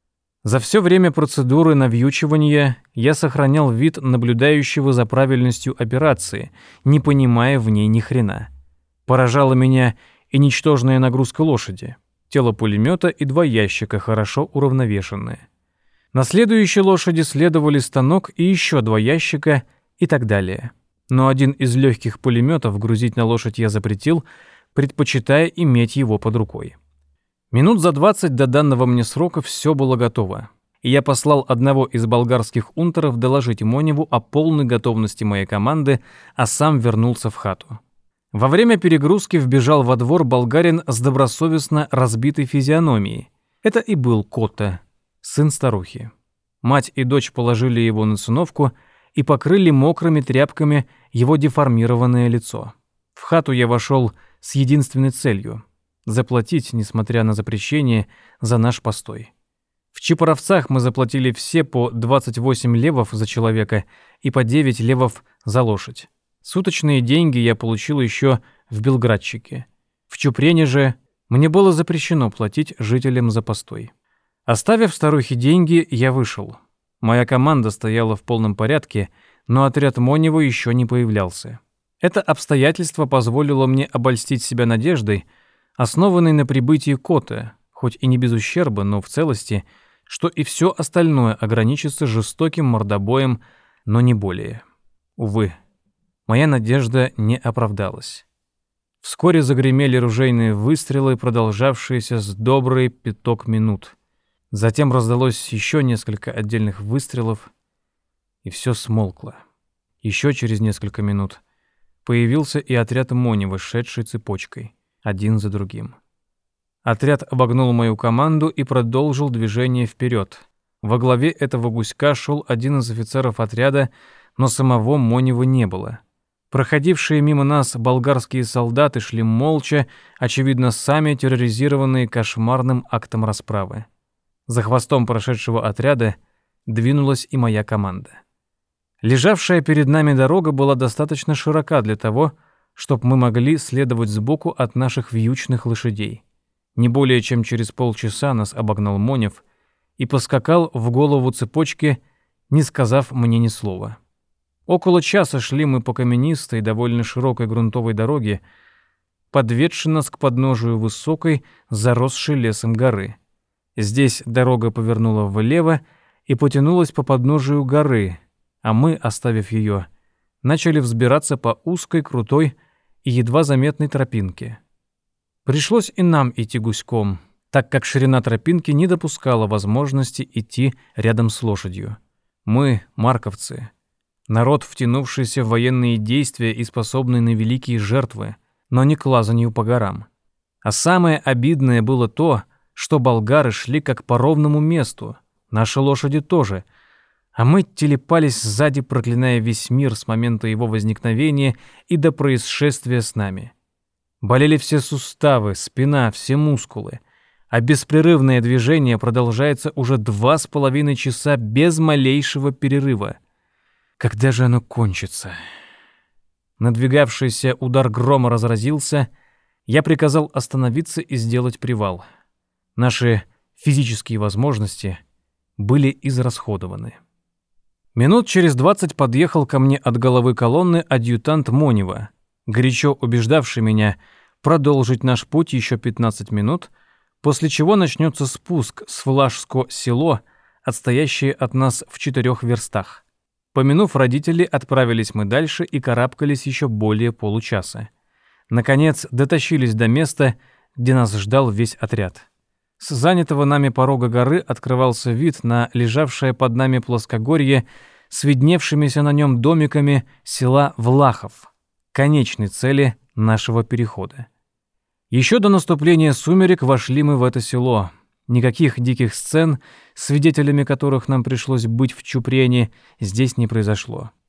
За все время процедуры навьючивания я сохранял вид наблюдающего за правильностью операции, не понимая в ней ни хрена. Поражала меня и ничтожная нагрузка лошади, тело пулемета и 2 ящика, хорошо уравновешенные. На следующей лошади следовали станок и еще 2 ящика и так далее. Но один из легких пулеметов грузить на лошадь я запретил, предпочитая иметь его под рукой. Минут за 20 до данного мне срока все было готово, и я послал одного из болгарских унтеров доложить Моневу о полной готовности моей команды, а сам вернулся в хату. Во время перегрузки вбежал во двор болгарин с добросовестно разбитой физиономией. Это и был Кота, сын старухи. Мать и дочь положили его на циновку и покрыли мокрыми тряпками его деформированное лицо. В хату я вошел с единственной целью — заплатить, несмотря на запрещение, за наш постой. В Чепоровцах мы заплатили все по 28 левов за человека и по 9 левов за лошадь. Суточные деньги я получил еще в Белградчике. В Чупрене же мне было запрещено платить жителям за постой. Оставив старухе деньги, я вышел. Моя команда стояла в полном порядке, но отряд Монева еще не появлялся. Это обстоятельство позволило мне обольстить себя надеждой, основанной на прибытии Кота, хоть и не без ущерба, но в целости, что и все остальное ограничится жестоким мордобоем, но не более. Увы, моя надежда не оправдалась. Вскоре загремели ружейные выстрелы, продолжавшиеся с добрый 5 минут. Затем раздалось еще несколько отдельных выстрелов, и все смолкло. Еще через несколько минут появился и отряд Монева, шедший цепочкой, один за другим. Отряд обогнул мою команду и продолжил движение вперед. Во главе этого гуська шел один из офицеров отряда, но самого Монева не было. Проходившие мимо нас болгарские солдаты шли молча, очевидно, сами терроризированные кошмарным актом расправы. За хвостом прошедшего отряда двинулась и моя команда. Лежавшая перед нами дорога была достаточно широка для того, чтобы мы могли следовать сбоку от наших вьючных лошадей. Не более чем через полчаса нас обогнал Монев и поскакал в голову цепочки, не сказав мне ни слова. Около часа шли мы по каменистой, довольно широкой грунтовой дороге, подведшей нас к подножию высокой, заросшей лесом горы. Здесь дорога повернула влево и потянулась по подножию горы, а мы, оставив ее, начали взбираться по узкой, крутой и едва заметной тропинке. Пришлось и нам идти гуськом, так как ширина тропинки не допускала возможности идти рядом с лошадью. Мы, марковцы, народ, втянувшийся в военные действия и способный на великие жертвы, но не к лазанию по горам. А самое обидное было то, что болгары шли как по ровному месту, наши лошади тоже, а мы телепались сзади, проклиная весь мир с момента его возникновения и до происшествия с нами. Болели все суставы, спина, все мускулы, а беспрерывное движение продолжается уже 2,5 часа без малейшего перерыва. Когда же оно кончится? Надвигавшийся удар грома разразился, я приказал остановиться и сделать привал. Наши физические возможности были израсходованы. Минут через 20 подъехал ко мне от головы колонны адъютант Монева, горячо убеждавший меня продолжить наш путь еще 15 минут, после чего начнется спуск с Влажско-село, отстоящее от нас в 4 верстах. Помянув родителей, отправились мы дальше и карабкались еще более получаса. Наконец, дотащились до места, где нас ждал весь отряд. С занятого нами порога горы открывался вид на лежавшее под нами плоскогорье с видневшимися на нем домиками села Влахов, конечной цели нашего перехода. Еще до наступления сумерек вошли мы в это село. Никаких диких сцен, свидетелями которых нам пришлось быть в Чупрене, здесь не произошло.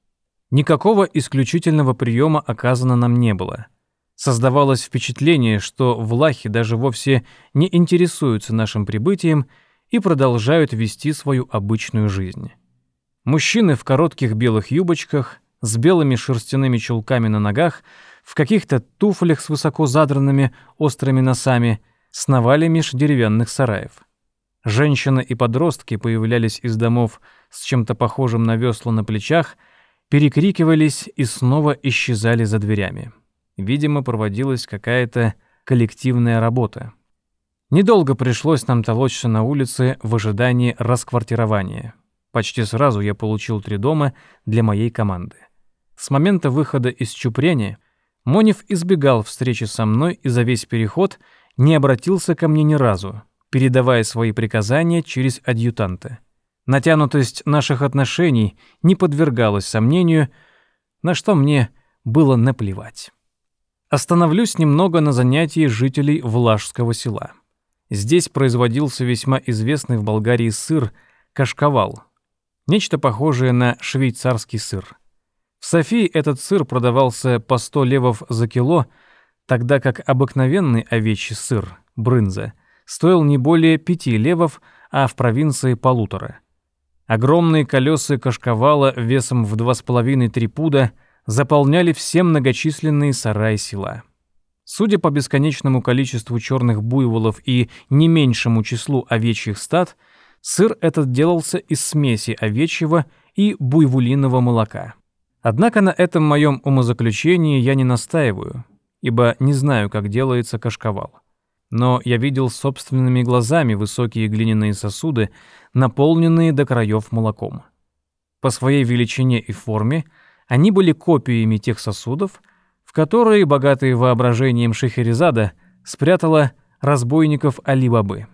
Никакого исключительного приема оказано нам не было. Создавалось впечатление, что влахи даже вовсе не интересуются нашим прибытием и продолжают вести свою обычную жизнь. Мужчины в коротких белых юбочках, с белыми шерстяными чулками на ногах, в каких-то туфлях с высоко задранными острыми носами, сновали меж деревянных сараев. Женщины и подростки появлялись из домов с чем-то похожим на весла на плечах, перекрикивались и снова исчезали за дверями. Видимо, проводилась какая-то коллективная работа. Недолго пришлось нам толочься на улице в ожидании расквартирования. Почти сразу я получил 3 дома для моей команды. С момента выхода из Чупрени Монев избегал встречи со мной и за весь переход не обратился ко мне ни разу, передавая свои приказания через адъютанта. Натянутость наших отношений не подвергалась сомнению, на что мне было наплевать. Остановлюсь немного на занятии жителей Влажского села. Здесь производился весьма известный в Болгарии сыр кашкавал, нечто похожее на швейцарский сыр. В Софии этот сыр продавался по 100 левов за кило, тогда как обыкновенный овечий сыр, брынза, стоил не более 5 левов, а в провинции 1,5. Огромные колеса кашкавала весом в 2,5-3 пуда заполняли все многочисленные сараи села. Судя по бесконечному количеству черных буйволов и не меньшему числу овечьих стад, сыр этот делался из смеси овечьего и буйволиного молока. Однако на этом моем умозаключении я не настаиваю, ибо не знаю, как делается кашкавал. Но я видел собственными глазами высокие глиняные сосуды, наполненные до краев молоком. По своей величине и форме они были копиями тех сосудов, в которые, богатые воображением Шехерезада, спрятала разбойников Али-Бабы.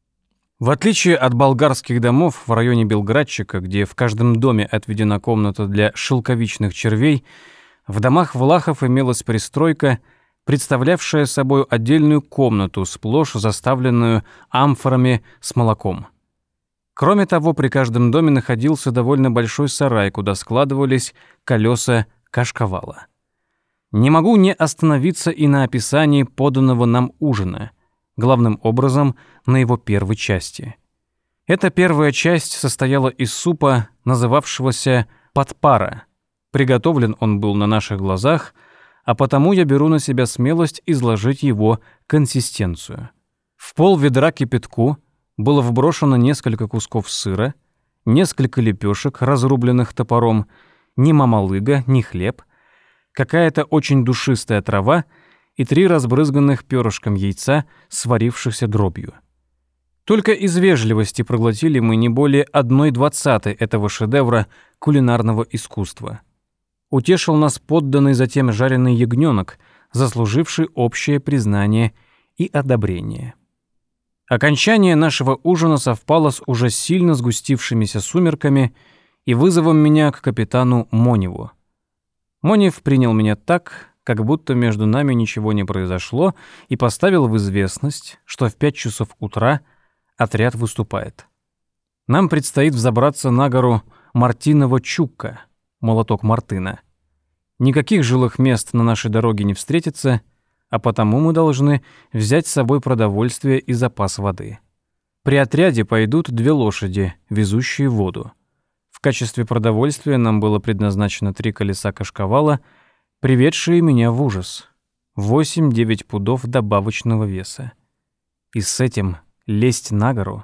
В отличие от болгарских домов в районе Белградчика, где в каждом доме отведена комната для шелковичных червей, в домах влахов имелась пристройка, представлявшая собой отдельную комнату, сплошь заставленную амфорами с молоком. Кроме того, при каждом доме находился довольно большой сарай, куда складывались колеса кашкавала. Не могу не остановиться и на описании поданного нам ужина, главным образом на его первой части. Эта первая часть состояла из супа, называвшегося подпара. Приготовлен он был на наших глазах, а потому я беру на себя смелость изложить его консистенцию. В пол-ведра кипятку было вброшено несколько кусков сыра, несколько лепешек, разрубленных топором, ни мамалыга, ни хлеб, какая-то очень душистая трава и 3 разбрызганных перышком яйца, сварившихся дробью. Только из вежливости проглотили мы не более 1/20 этого шедевра кулинарного искусства. Утешил нас подданный затем жареный ягнёнок, заслуживший общее признание и одобрение. Окончание нашего ужина совпало с уже сильно сгустившимися сумерками и вызовом меня к капитану Моневу. Монев принял меня так, как будто между нами ничего не произошло, и поставил в известность, что в 5 часов утра отряд выступает. Нам предстоит взобраться на гору Мартинова Чукка, молоток Мартына. Никаких жилых мест на нашей дороге не встретится, а потому мы должны взять с собой продовольствие и запас воды. При отряде пойдут 2 лошади, везущие воду. В качестве продовольствия нам было предназначено 3 колеса кашкавала, приведшие меня в ужас. 8-9 пудов добавочного веса. И с этим лезть на гору.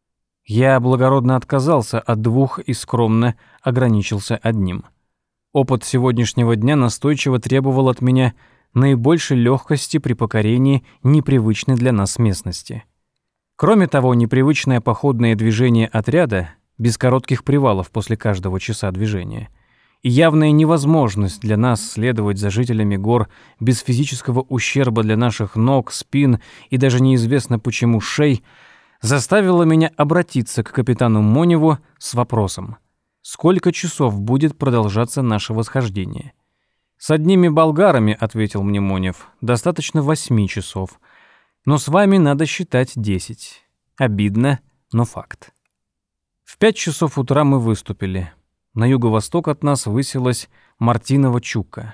Я благородно отказался от 2 и скромно ограничился одним. Опыт сегодняшнего дня настойчиво требовал от меня наибольшей легкости при покорении непривычной для нас местности. Кроме того, непривычное походное движение отряда, без коротких привалов после каждого часа движения, и явная невозможность для нас следовать за жителями гор без физического ущерба для наших ног, спин и даже неизвестно почему шей, заставило меня обратиться к капитану Моневу с вопросом: сколько часов будет продолжаться наше восхождение? «С одними болгарами, — ответил мне Монев, — достаточно 8 часов, но с вами надо считать 10. Обидно, но факт». В 5 часов утра мы выступили. На юго-восток от нас высилась Мартинова Чука.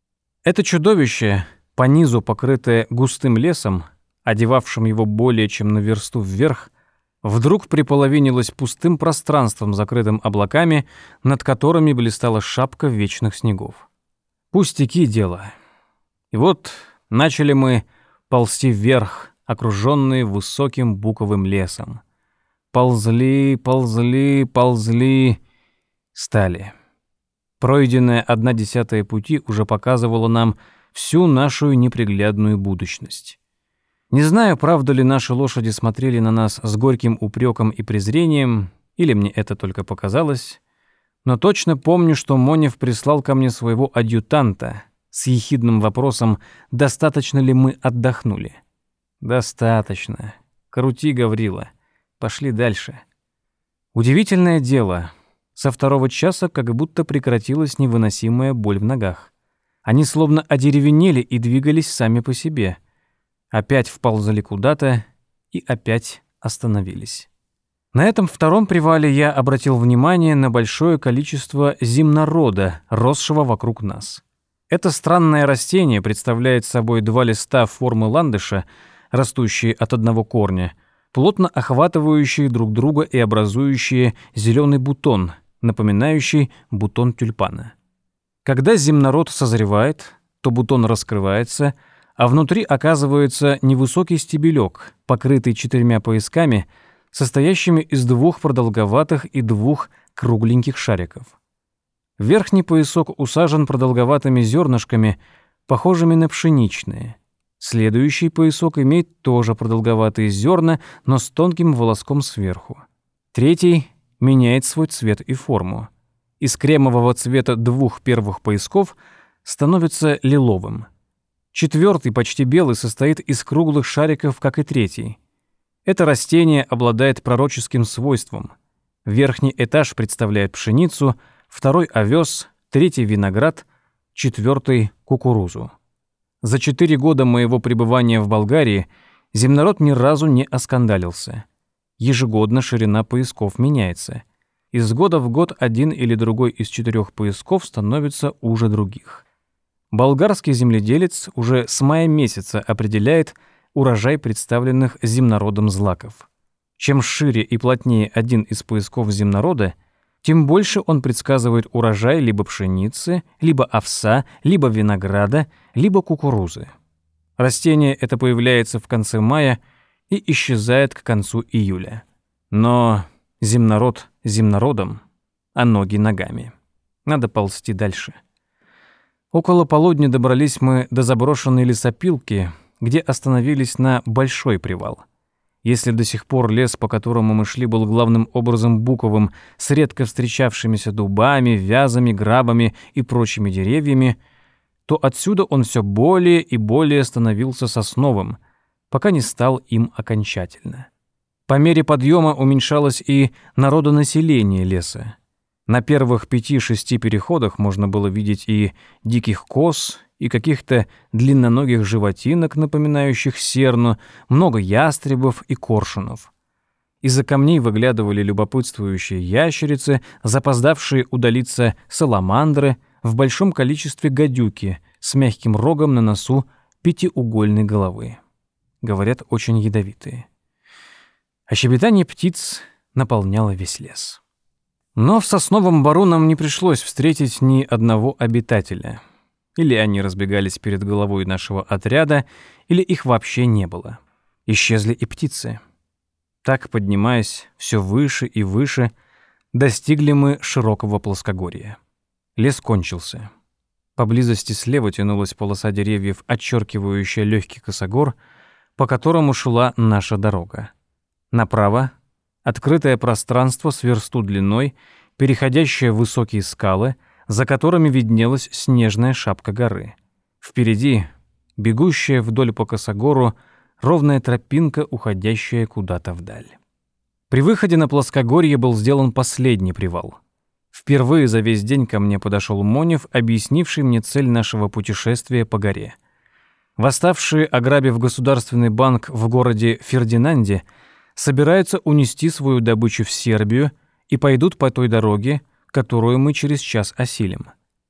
Это чудовище, по низу покрытое густым лесом, одевавшим его более чем на версту вверх, вдруг приполовинилось пустым пространством, закрытым облаками, над которыми блистала шапка вечных снегов. Пустяки дело. И вот начали мы ползти вверх, окруженные высоким буковым лесом. Ползли, ползли, ползли, стали. Пройденная 1/10 пути уже показывала нам всю нашу неприглядную будущность. Не знаю, правда ли наши лошади смотрели на нас с горьким упреком и презрением, или мне это только показалось, но точно помню, что Монев прислал ко мне своего адъютанта с ехидным вопросом, достаточно ли мы отдохнули. «Достаточно. Крути, Гаврила. Пошли дальше». Удивительное дело. Со 2 часа как будто прекратилась невыносимая боль в ногах. Они словно одеревенели и двигались сами по себе. Опять вползали куда-то и опять остановились. На этом 2-м привале я обратил внимание на большое количество зимнорода, росшего вокруг нас. Это странное растение представляет собой 2 листа формы ландыша, растущие от одного корня, плотно охватывающие друг друга и образующие зеленый бутон, напоминающий бутон тюльпана. Когда зимнород созревает, то бутон раскрывается, а внутри оказывается невысокий стебелек, покрытый 4 поясками, состоящими из 2 продолговатых и 2 кругленьких шариков. Верхний поясок усажен продолговатыми зернышками, похожими на пшеничные. Следующий поясок имеет тоже продолговатые зерна, но с тонким волоском сверху. Третий меняет свой цвет и форму. Из кремового цвета 2 первых поясков становится лиловым. 4-й, почти белый, состоит из круглых шариков, как и 3-й. Это растение обладает пророческим свойством. Верхний этаж представляет пшеницу, 2-й — овес, 3-й — виноград, 4-й — кукурузу. За 4 года моего пребывания в Болгарии зимнород ни разу не оскандалился. Ежегодно ширина поясков меняется. Из года в год один или другой из 4 поясков становится уже других. Болгарский земледелец уже с мая месяца определяет урожай представленных зимнородом злаков. Чем шире и плотнее один из поясков зимнорода, тем больше он предсказывает урожай либо пшеницы, либо овса, либо винограда, либо кукурузы. Растение это появляется в конце мая и исчезает к концу июля. Но зимнород зимнородом, а ноги ногами. Надо ползти дальше. Около полудня добрались мы до заброшенной лесопилки, где остановились на большой привал. Если до сих пор лес, по которому мы шли, был главным образом буковым, с редко встречавшимися дубами, вязами, грабами и прочими деревьями, то отсюда он все более и более становился сосновым, пока не стал им окончательно. По мере подъема уменьшалось и народонаселение леса. На первых 5-6 переходах можно было видеть и диких коз, и каких-то длинноногих животинок, напоминающих серну, много ястребов и коршунов. Из-за камней выглядывали любопытствующие ящерицы, запоздавшие удалиться саламандры, в большом количестве гадюки с мягким рогом на носу 5-угольной головы. Говорят, очень ядовитые. А щебетание птиц наполняло весь лес. Но в сосновом бору нам не пришлось встретить ни одного обитателя. Или они разбегались перед головой нашего отряда, или их вообще не было. Исчезли и птицы. Так, поднимаясь все выше и выше, достигли мы широкого плоскогорья. Лес кончился. Поблизости слева тянулась полоса деревьев, отчеркивающая легкий косогор, по которому шла наша дорога. Направо — открытое пространство с версту длиной, переходящее в высокие скалы, за которыми виднелась снежная шапка горы. Впереди — бегущая вдоль по косогору ровная тропинка, уходящая куда-то вдаль. При выходе на плоскогорье был сделан последний привал. Впервые за весь день ко мне подошел Монев, объяснивший мне цель нашего путешествия по горе. Восставшие, ограбив государственный банк в городе Фердинанде, собираются унести свою добычу в Сербию и пойдут по той дороге, которую мы через час осилим.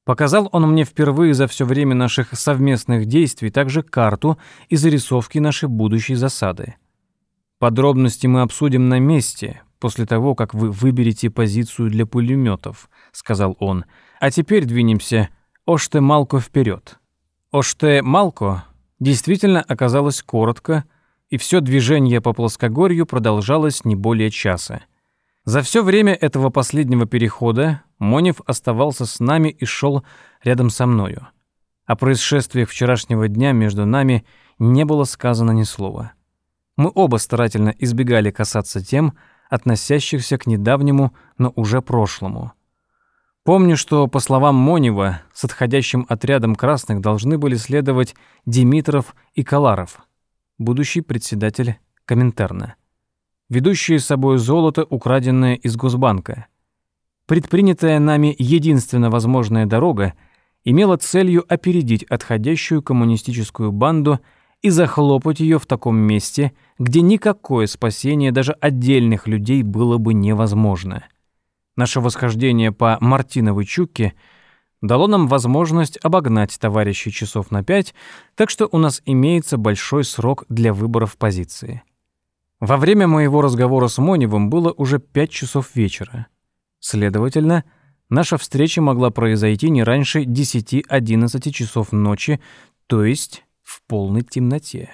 Показал он мне впервые за все время наших совместных действий также карту и зарисовки нашей будущей засады. «Подробности мы обсудим на месте, после того, как вы выберете позицию для пулеметов», — сказал он. «А теперь двинемся Оште-Малко вперед». Оште-Малко действительно оказалось коротко, и все движение по плоскогорью продолжалось не более часа. За все время этого последнего перехода Монев оставался с нами и шел рядом со мною. О происшествиях вчерашнего дня между нами не было сказано ни слова. Мы оба старательно избегали касаться тем, относящихся к недавнему, но уже прошлому. Помню, что, по словам Монева, с отходящим отрядом красных должны были следовать Димитров и Каларов, будущий председатель Коминтерна, ведущие с собой золото, украденное из Госбанка. Предпринятая нами единственно возможная дорога имела целью опередить отходящую коммунистическую банду и захлопать ее в таком месте, где никакое спасение даже отдельных людей было бы невозможно. Наше восхождение по Мартиновой Чукке дало нам возможность обогнать товарищей часов на 5, так что у нас имеется большой срок для выборов позиции. Во время моего разговора с Моневым было уже 5 часов вечера. Следовательно, наша встреча могла произойти не раньше 10-11 часов ночи, то есть в полной темноте.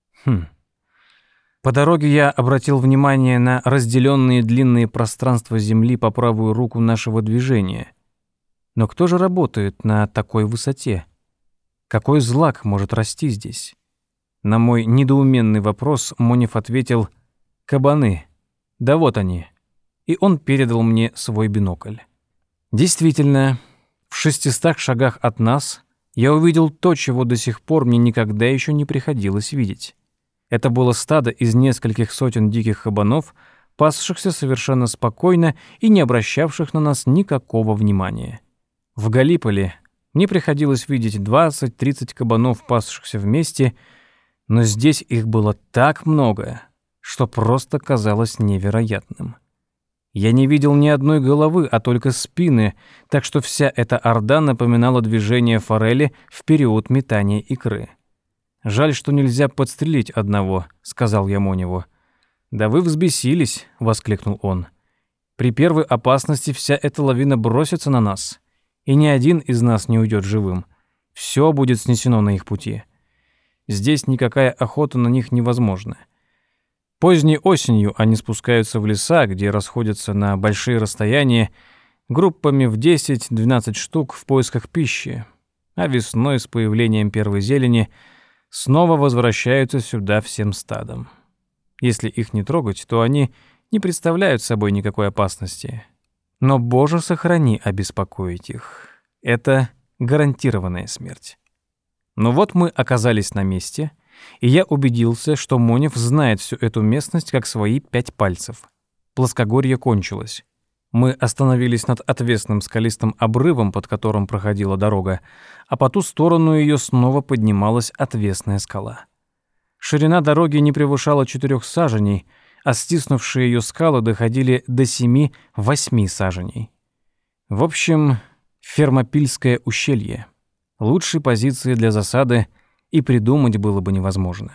По дороге я обратил внимание на разделенные длинные пространства земли по правую руку нашего движения. Но кто же работает на такой высоте? Какой злак может расти здесь? На мой недоуменный вопрос Монев ответил: «Кабаны. Да вот они». И он передал мне свой бинокль. Действительно, в 600 шагах от нас я увидел то, чего до сих пор мне никогда еще не приходилось видеть. Это было стадо из нескольких сотен диких кабанов, пасшихся совершенно спокойно и не обращавших на нас никакого внимания. В Галиполи мне приходилось видеть 20-30 кабанов, пасшихся вместе, но здесь их было так много, что просто казалось невероятным. Я не видел ни одной головы, а только спины, так что вся эта орда напоминала движение форели в период метания икры. «Жаль, что нельзя подстрелить одного», — сказал я Моневу. «Да вы взбесились», — воскликнул он. «При первой опасности вся эта лавина бросится на нас, и ни один из нас не уйдет живым. Все будет снесено на их пути. Здесь никакая охота на них невозможна. Поздней осенью они спускаются в леса, где расходятся на большие расстояния, группами в 10-12 штук в поисках пищи, а весной с появлением первой зелени снова возвращаются сюда всем стадом. Если их не трогать, то они не представляют собой никакой опасности. Но, Боже, сохрани обеспокоить их. Это гарантированная смерть». Но вот мы оказались на месте, и я убедился, что Монев знает всю эту местность как свои 5 пальцев. Плоскогорье кончилось. Мы остановились над отвесным скалистым обрывом, под которым проходила дорога, а по ту сторону ее снова поднималась отвесная скала. Ширина дороги не превышала 4 саженей, а стиснувшие ее скалы доходили до 7-8 саженей. В общем, Фермопильское ущелье. Лучшей позиции для засады и придумать было бы невозможно.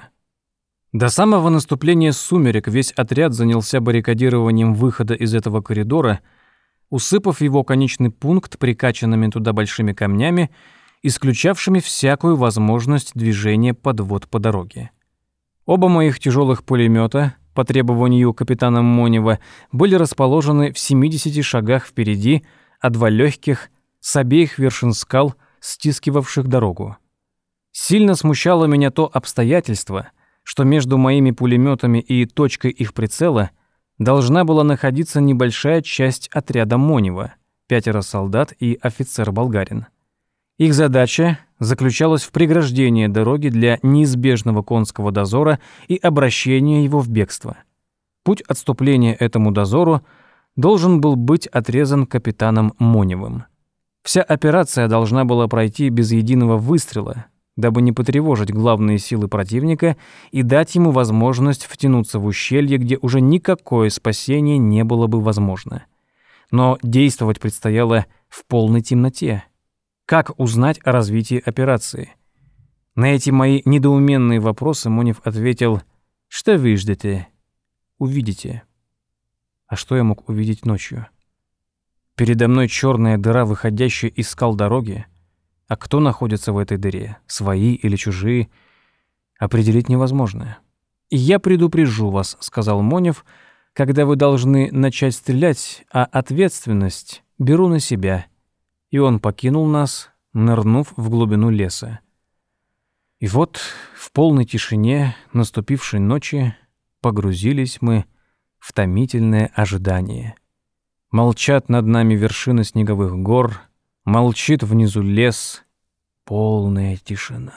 До самого наступления сумерек весь отряд занялся баррикадированием выхода из этого коридора, усыпав его конечный пункт прикачанными туда большими камнями, исключавшими всякую возможность движения подвод по дороге. Оба моих тяжелых пулемета, по требованию капитана Монева, были расположены в 70 шагах впереди, а 2 легких с обеих вершин скал, стискивавших дорогу. Сильно смущало меня то обстоятельство, что между моими пулеметами и точкой их прицела должна была находиться небольшая часть отряда Монева, 5 солдат и офицер-болгарин. Их задача заключалась в преграждении дороги для неизбежного конского дозора и обращения его в бегство. Путь отступления этому дозору должен был быть отрезан капитаном Моневым. Вся операция должна была пройти без единого выстрела, дабы не потревожить главные силы противника и дать ему возможность втянуться в ущелье, где уже никакое спасение не было бы возможно. Но действовать предстояло в полной темноте. Как узнать о развитии операции? На эти мои недоуменные вопросы Монев ответил: «Что вы ждете? Увидите». А что я мог увидеть ночью? Передо мной черная дыра, выходящая из скал дороги. А кто находится в этой дыре? Свои или чужие? Определить невозможно. «И я предупрежу вас», — сказал Монев, «когда вы должны начать стрелять, а ответственность беру на себя». И он покинул нас, нырнув в глубину леса. И вот в полной тишине наступившей ночи погрузились мы в томительное ожидание. Молчат над нами вершины снеговых гор, молчит внизу лес, полная тишина.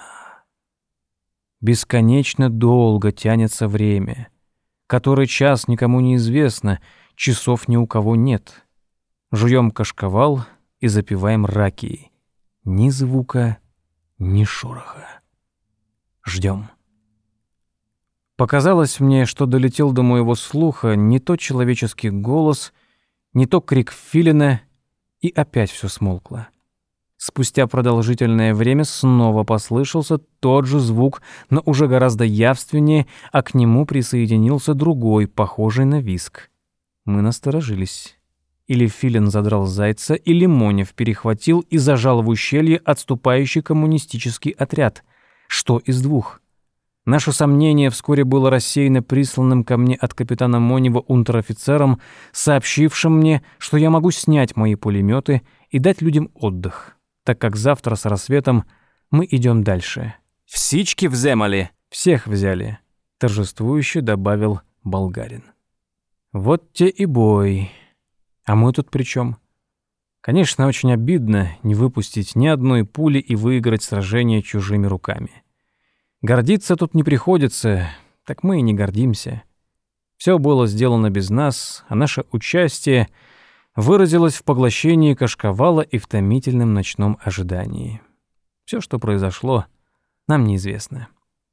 Бесконечно долго тянется время. Который час никому не известно, часов ни у кого нет. Жуем кашкавал и запиваем ракией. Ни звука, ни шороха. Ждем. Показалось мне, что долетел до моего слуха не то человеческий голос, не то крик филина, и опять все смолкло. Спустя продолжительное время снова послышался тот же звук, но уже гораздо явственнее, а к нему присоединился другой, похожий на визг. Мы насторожились. Или филин задрал зайца, или Монев перехватил и зажал в ущелье отступающий коммунистический отряд. Что из двух? Наше сомнение вскоре было рассеяно присланным ко мне от капитана Монева унтер-офицером, сообщившим мне, что я могу снять мои пулеметы и дать людям отдых, так как завтра с рассветом мы идем дальше. «Всички вземали!» «Всех взяли», — торжествующе добавил болгарин. «Вот те и бой. А мы тут при чем? Конечно, очень обидно не выпустить ни одной пули и выиграть сражение чужими руками. Гордиться тут не приходится, так мы и не гордимся. Все было сделано без нас, а наше участие выразилось в поглощении кашкавала и в томительном ночном ожидании. Все, что произошло, нам неизвестно.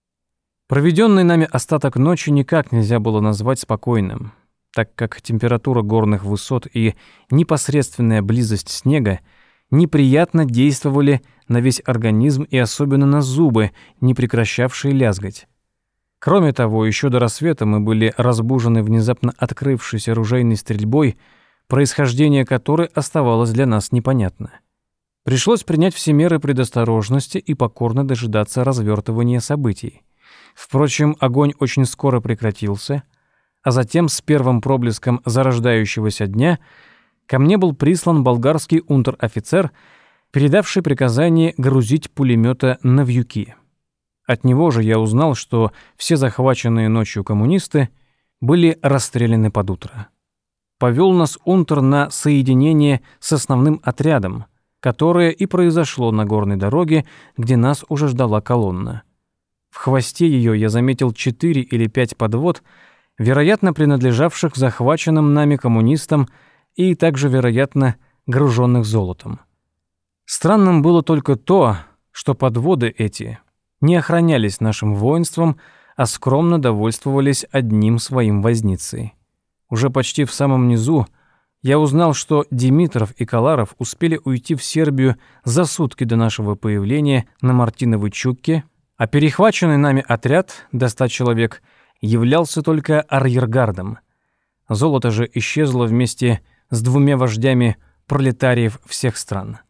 Проведенный нами остаток ночи никак нельзя было назвать спокойным, так как температура горных высот и непосредственная близость снега неприятно действовали на весь организм и особенно на зубы, не прекращавшие лязгать. Кроме того, еще до рассвета мы были разбужены внезапно открывшейся ружейной стрельбой, происхождение которой оставалось для нас непонятно. Пришлось принять все меры предосторожности и покорно дожидаться развертывания событий. Впрочем, огонь очень скоро прекратился, а затем с первым проблеском зарождающегося дня ко мне был прислан болгарский унтер-офицер, передавший приказание грузить пулемета на вьюки. От него же я узнал, что все захваченные ночью коммунисты были расстреляны под утро. Повел нас унтер на соединение с основным отрядом, которое и произошло на горной дороге, где нас уже ждала колонна. В хвосте ее я заметил 4 или 5 подвод, вероятно, принадлежавших захваченным нами коммунистам и также, вероятно, груженных золотом. Странным было только то, что подводы эти не охранялись нашим воинством, а скромно довольствовались одним своим возницей. Уже почти в самом низу я узнал, что Димитров и Коларов успели уйти в Сербию за сутки до нашего появления на Мартиновой Чукке, а перехваченный нами отряд, до 100 человек, являлся только арьергардом. Золото же исчезло вместе с 2 вождями пролетариев всех стран.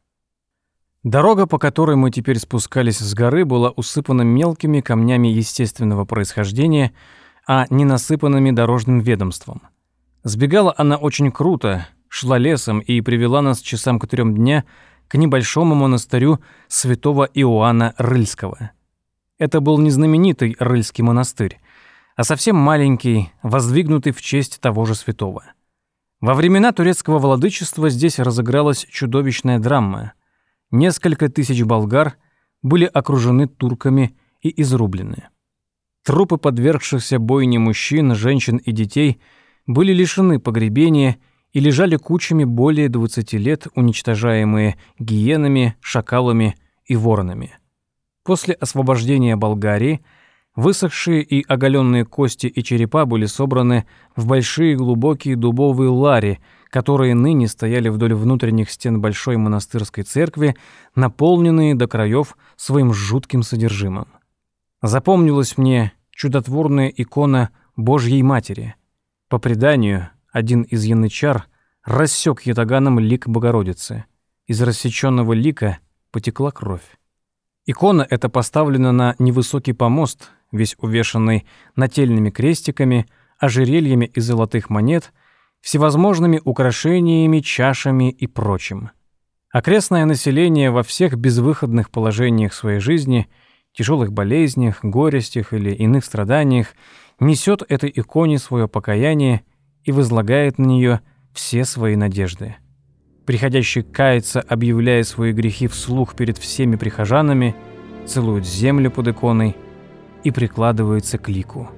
Дорога, по которой мы теперь спускались с горы, была усыпана мелкими камнями естественного происхождения, а не насыпанными дорожным ведомством. Сбегала она очень круто, шла лесом и привела нас часам к 3 дня к небольшому монастырю святого Иоанна Рыльского. Это был не знаменитый Рыльский монастырь, а совсем маленький, воздвигнутый в честь того же святого. Во времена турецкого владычества здесь разыгралась чудовищная драма. Несколько тысяч болгар были окружены турками и изрублены. Трупы подвергшихся бойне мужчин, женщин и детей были лишены погребения и лежали кучами более 20 лет, уничтожаемые гиенами, шакалами и воронами. После освобождения Болгарии высохшие и оголенные кости и черепа были собраны в большие глубокие дубовые лари, которые ныне стояли вдоль внутренних стен большой монастырской церкви, наполненные до краев своим жутким содержимым. Запомнилась мне чудотворная икона Божьей Матери. По преданию, один из янычар рассек ятаганом лик Богородицы. Из рассеченного лика потекла кровь. Икона эта поставлена на невысокий помост, весь увешанный нательными крестиками, ожерельями из золотых монет, всевозможными украшениями, чашами и прочим. Окрестное население во всех безвыходных положениях своей жизни, тяжелых болезнях, горестях или иных страданиях, несет этой иконе свое покаяние и возлагает на нее все свои надежды. Приходящий каяться, объявляя свои грехи вслух перед всеми прихожанами, целует землю под иконой и прикладывается к лику.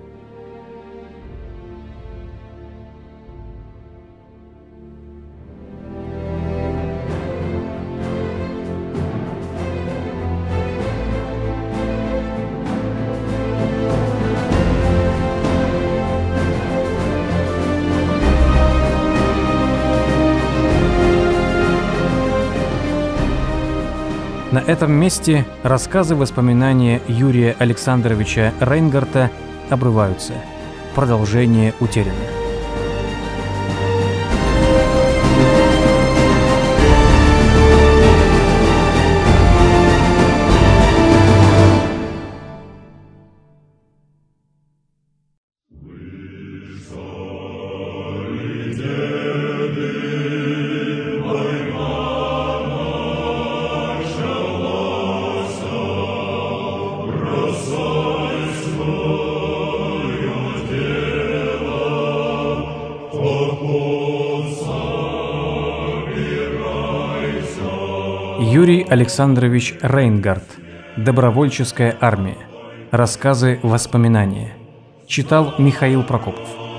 На этом месте рассказы воспоминания Юрия Александровича Рейнгарта обрываются. Продолжение утеряно. Юрий Александрович Рейнгарт. Добровольческая армия. Рассказы, воспоминания. Читал Михаил Прокопов.